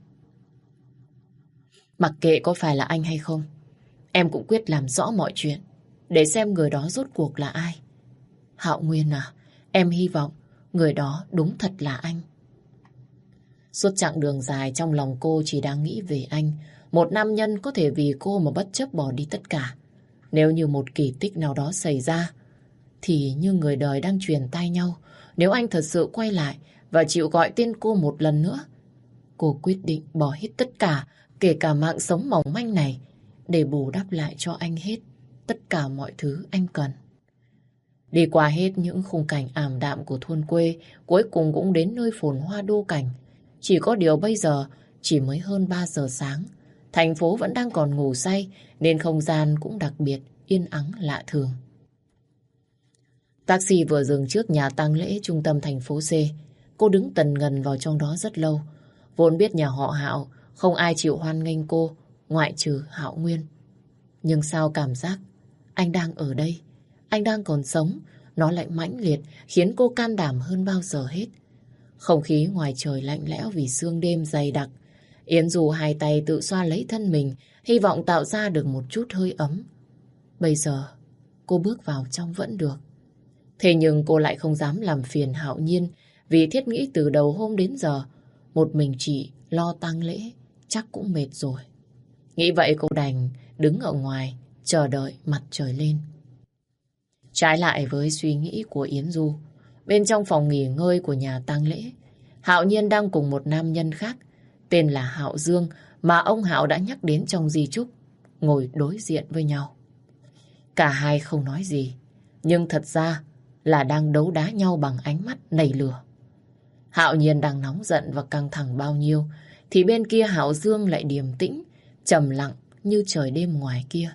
Mặc kệ có phải là anh hay không, em cũng quyết làm rõ mọi chuyện để xem người đó rốt cuộc là ai. Hạo Nguyên à, em hy vọng người đó đúng thật là anh. Suốt chặng đường dài trong lòng cô chỉ đang nghĩ về anh, một nam nhân có thể vì cô mà bất chấp bỏ đi tất cả. Nếu như một kỳ tích nào đó xảy ra, thì như người đời đang truyền tai nhau, nếu anh thật sự quay lại và chịu gọi tên cô một lần nữa, cô quyết định bỏ hết tất cả, kể cả mạng sống mỏng manh này, để bù đắp lại cho anh hết tất cả mọi thứ anh cần. Đi qua hết những khung cảnh ảm đạm của thôn quê, cuối cùng cũng đến nơi phồn hoa đô cảnh. Chỉ có điều bây giờ chỉ mới hơn ba giờ sáng, thành phố vẫn đang còn ngủ say, nên không gian cũng đặc biệt yên ắng lạ thường. Taxi vừa dừng trước nhà tang lễ trung tâm thành phố C. Cô đứng tần ngần vào trong đó rất lâu. Vốn biết nhà họ Hạo không ai chịu hoan nghênh cô, ngoại trừ Hạo Nguyên. Nhưng sao cảm giác anh đang ở đây, anh đang còn sống, nó lại mãnh liệt, khiến cô can đảm hơn bao giờ hết. Không khí ngoài trời lạnh lẽo vì sương đêm dày đặc. Yến Du hai tay tự xoa lấy thân mình, hy vọng tạo ra được một chút hơi ấm. Bây giờ, cô bước vào trong vẫn được. Thế nhưng cô lại không dám làm phiền Hạo Nhiên, vì thiết nghĩ từ đầu hôm đến giờ, một mình chị lo tang lễ, chắc cũng mệt rồi. Nghĩ vậy cô đành đứng ở ngoài, chờ đợi mặt trời lên. Trái lại với suy nghĩ của Yến Du, bên trong phòng nghỉ ngơi của nhà tang lễ, Hạo Nhiên đang cùng một nam nhân khác tên là Hạo Dương mà ông Hạo đã nhắc đến trong di chúc, ngồi đối diện với nhau. Cả hai không nói gì, nhưng thật ra là đang đấu đá nhau bằng ánh mắt nảy lửa. Hạo Nhiên đang nóng giận và căng thẳng bao nhiêu, thì bên kia Hạo Dương lại điềm tĩnh, trầm lặng như trời đêm ngoài kia.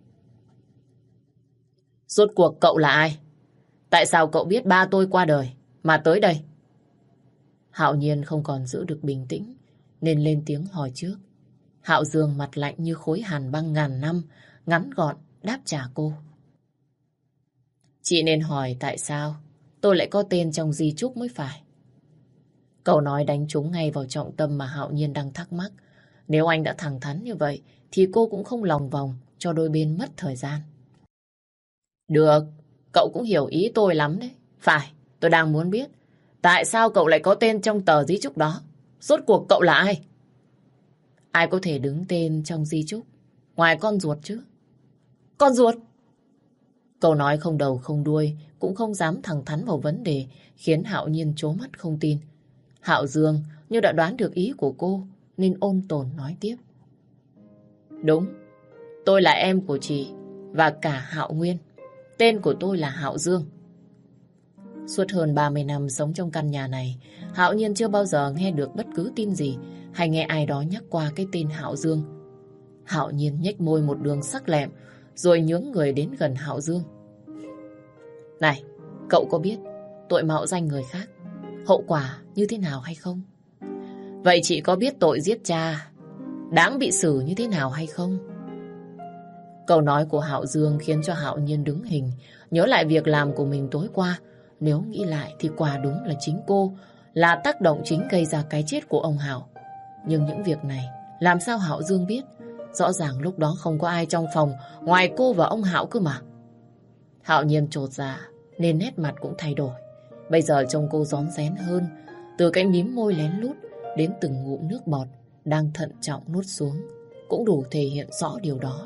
Rốt cuộc cậu là ai? Tại sao cậu biết ba tôi qua đời mà tới đây? Hạo Nhiên không còn giữ được bình tĩnh nên lên tiếng hỏi trước. Hạo Dương mặt lạnh như khối hàn băng ngàn năm, ngắn gọn đáp trả cô. Chị nên hỏi tại sao tôi lại có tên trong di chúc mới phải. Câu nói đánh trúng ngay vào trọng tâm mà Hạo Nhiên đang thắc mắc. Nếu anh đã thẳng thắn như vậy thì cô cũng không lòng vòng cho đôi bên mất thời gian. Được, cậu cũng hiểu ý tôi lắm đấy. Phải, tôi đang muốn biết tại sao cậu lại có tên trong tờ di chúc đó. Rốt cuộc cậu là ai? Ai có thể đứng tên trong di chúc ngoài con ruột chứ? Con ruột? Câu nói không đầu không đuôi, cũng không dám thẳng thắn vào vấn đề, khiến Hạo Nhiên trố mắt không tin. Hạo Dương như đã đoán được ý của cô nên ôn tồn nói tiếp. Đúng, tôi là em của chị và cả Hạo Nguyên. Tên của tôi là Hạo Dương. Suốt hơn ba mươi năm sống trong căn nhà này, Hạo Nhiên chưa bao giờ nghe được bất cứ tin gì hay nghe ai đó nhắc qua cái tên Hạo Dương. Hạo Nhiên nhếch môi một đường sắc lẹm rồi nhướng người đến gần Hạo Dương. Này, cậu có biết tội mạo danh người khác hậu quả như thế nào hay không? Vậy chị có biết tội giết cha đáng bị xử như thế nào hay không? Câu nói của Hạo Dương khiến cho Hạo Nhiên đứng hình, nhớ lại việc làm của mình tối qua. Nếu nghĩ lại thì quả đúng là chính cô là tác động chính gây ra cái chết của ông Hạo. Nhưng những việc này làm sao Hạo Dương biết? Rõ ràng lúc đó không có ai trong phòng ngoài cô và ông Hạo cơ mà. Hạo Nhiên chột dạ nên nét mặt cũng thay đổi. Bây giờ trông cô rón rén hơn, từ cái mím môi lén lút đến từng ngụm nước bọt đang thận trọng nuốt xuống, cũng đủ thể hiện rõ điều đó.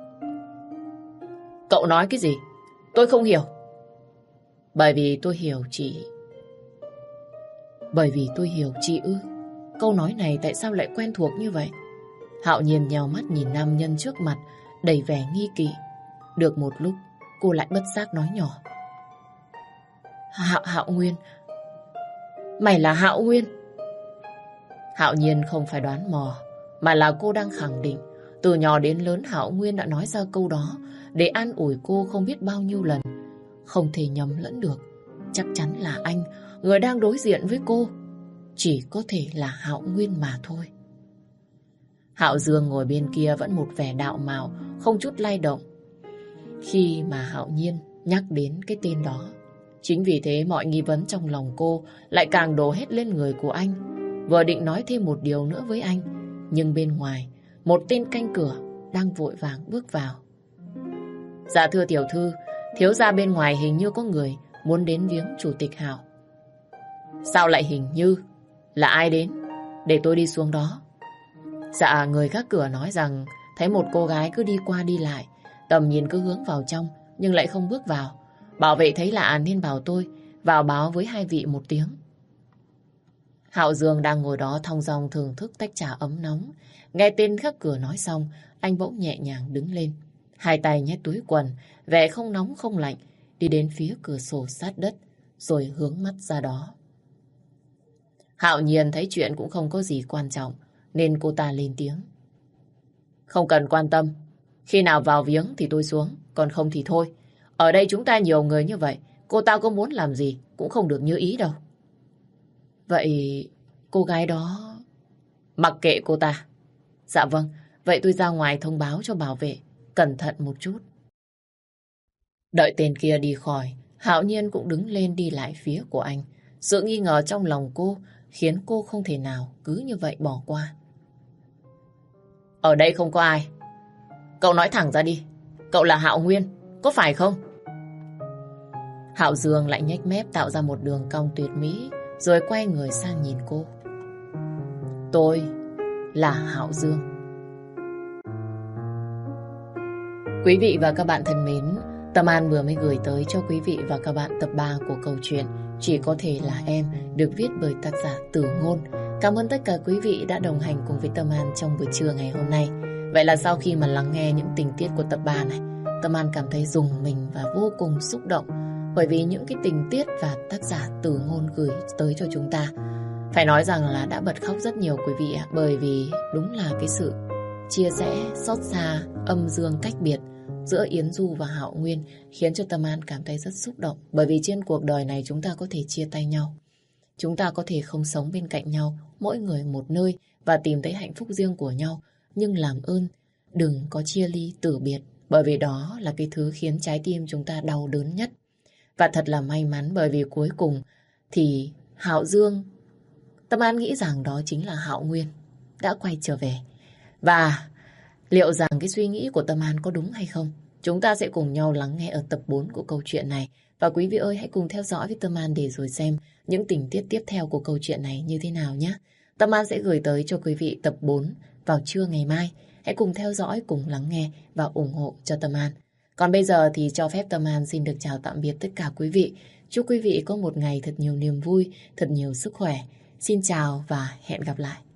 Cậu nói cái gì? Tôi không hiểu. Bởi vì tôi hiểu chị. Bởi vì tôi hiểu chị ư? Câu nói này tại sao lại quen thuộc như vậy? Hạo Nhiên nhào mắt nhìn nam nhân trước mặt, đầy vẻ nghi kỵ. Được một lúc, cô lại bất giác nói nhỏ. Hạo Hạo Nguyên. Mày là Hạo Nguyên? Hạo Nhiên không phải đoán mò, mà là cô đang khẳng định. Từ nhỏ đến lớn Hạo Nguyên đã nói ra câu đó để an ủi cô không biết bao nhiêu lần. Không thể nhầm lẫn được. Chắc chắn là anh, người đang đối diện với cô. Chỉ có thể là Hạo Nguyên mà thôi. Hạo Dương ngồi bên kia vẫn một vẻ đạo mạo, không chút lay động khi mà Hạo Nhiên nhắc đến cái tên đó. Chính vì thế mọi nghi vấn trong lòng cô lại càng đổ hết lên người của anh. Vừa định nói thêm một điều nữa với anh, nhưng bên ngoài một tên canh cửa đang vội vàng bước vào. Dạ thưa tiểu thư, thiếu gia bên ngoài hình như có người muốn đến viếng chủ tịch Hạo. Sao lại hình như? Là ai đến? Để tôi đi xuống đó. Dạ, người gác cửa nói rằng thấy một cô gái cứ đi qua đi lại, tầm nhìn cứ hướng vào trong nhưng lại không bước vào. Bảo vệ thấy lạ nên bảo tôi vào báo với hai vị một tiếng. Hạo Dương đang ngồi đó thong dong thưởng thức tách trà ấm nóng. Nghe tên gác cửa nói xong, anh bỗng nhẹ nhàng đứng lên, hai tay nhét túi quần, vẻ không nóng không lạnh, đi đến phía cửa sổ sát đất, rồi hướng mắt ra đó. Hạo Nhiên thấy chuyện cũng không có gì quan trọng, nên cô ta lên tiếng. Không cần quan tâm, khi nào vào viếng thì tôi xuống, còn không thì thôi. Ở đây chúng ta nhiều người như vậy, cô ta có muốn làm gì cũng không được như ý đâu. Vậy cô gái đó... Mặc kệ cô ta. Dạ vâng, vậy tôi ra ngoài thông báo cho bảo vệ, cẩn thận một chút. Đợi tên kia đi khỏi, Hạo Nhiên cũng đứng lên đi lại phía của anh. Sự nghi ngờ trong lòng cô khiến cô không thể nào cứ như vậy bỏ qua. Ở đây không có ai. Cậu nói thẳng ra đi, cậu là Hạo Nguyên, có phải không? Hạo Dương lại nhếch mép tạo ra một đường cong tuyệt mỹ, rồi quay người sang nhìn cô. Tôi là Hạo Dương. Quý vị và các bạn thân mến, Tâm An vừa mới gửi tới cho quý vị và các bạn tập ba của câu chuyện Chỉ Có Thể Là Em, được viết bởi tác giả Tử Ngôn. Cảm ơn tất cả quý vị đã đồng hành cùng với Tâm An trong buổi trưa ngày hôm nay. Vậy là sau khi mà lắng nghe những tình tiết của tập ba này, Tâm An cảm thấy rùng mình và vô cùng xúc động, bởi vì những cái tình tiết và tác giả từ ngôn gửi tới cho chúng ta, phải nói rằng là đã bật khóc rất nhiều quý vị ạ. Bởi vì đúng là cái sự chia sẻ, xót xa, âm dương cách biệt giữa Yến Du và Hạo Nguyên khiến cho Tâm An cảm thấy rất xúc động. Bởi vì trên cuộc đời này chúng ta có thể chia tay nhau, chúng ta có thể không sống bên cạnh nhau, mỗi người một nơi và tìm thấy hạnh phúc riêng của nhau. Nhưng làm ơn đừng có chia ly tử biệt, bởi vì đó là cái thứ khiến trái tim chúng ta đau đớn nhất. Và thật là may mắn bởi vì cuối cùng thì Hạo Dương, Tâm An nghĩ rằng đó chính là Hạo Nguyên đã quay trở về. Và liệu rằng cái suy nghĩ của Tâm An có đúng hay không? Chúng ta sẽ cùng nhau lắng nghe ở tập bốn của câu chuyện này. Và quý vị ơi, hãy cùng theo dõi với Tâm An để rồi xem những tình tiết tiếp theo của câu chuyện này như thế nào nhé. Tâm An sẽ gửi tới cho quý vị tập bốn vào trưa ngày mai. Hãy cùng theo dõi, cùng lắng nghe và ủng hộ cho Tâm An. Còn bây giờ thì cho phép Tâm An xin được chào tạm biệt tất cả quý vị. Chúc quý vị có một ngày thật nhiều niềm vui, thật nhiều sức khỏe. Xin chào và hẹn gặp lại.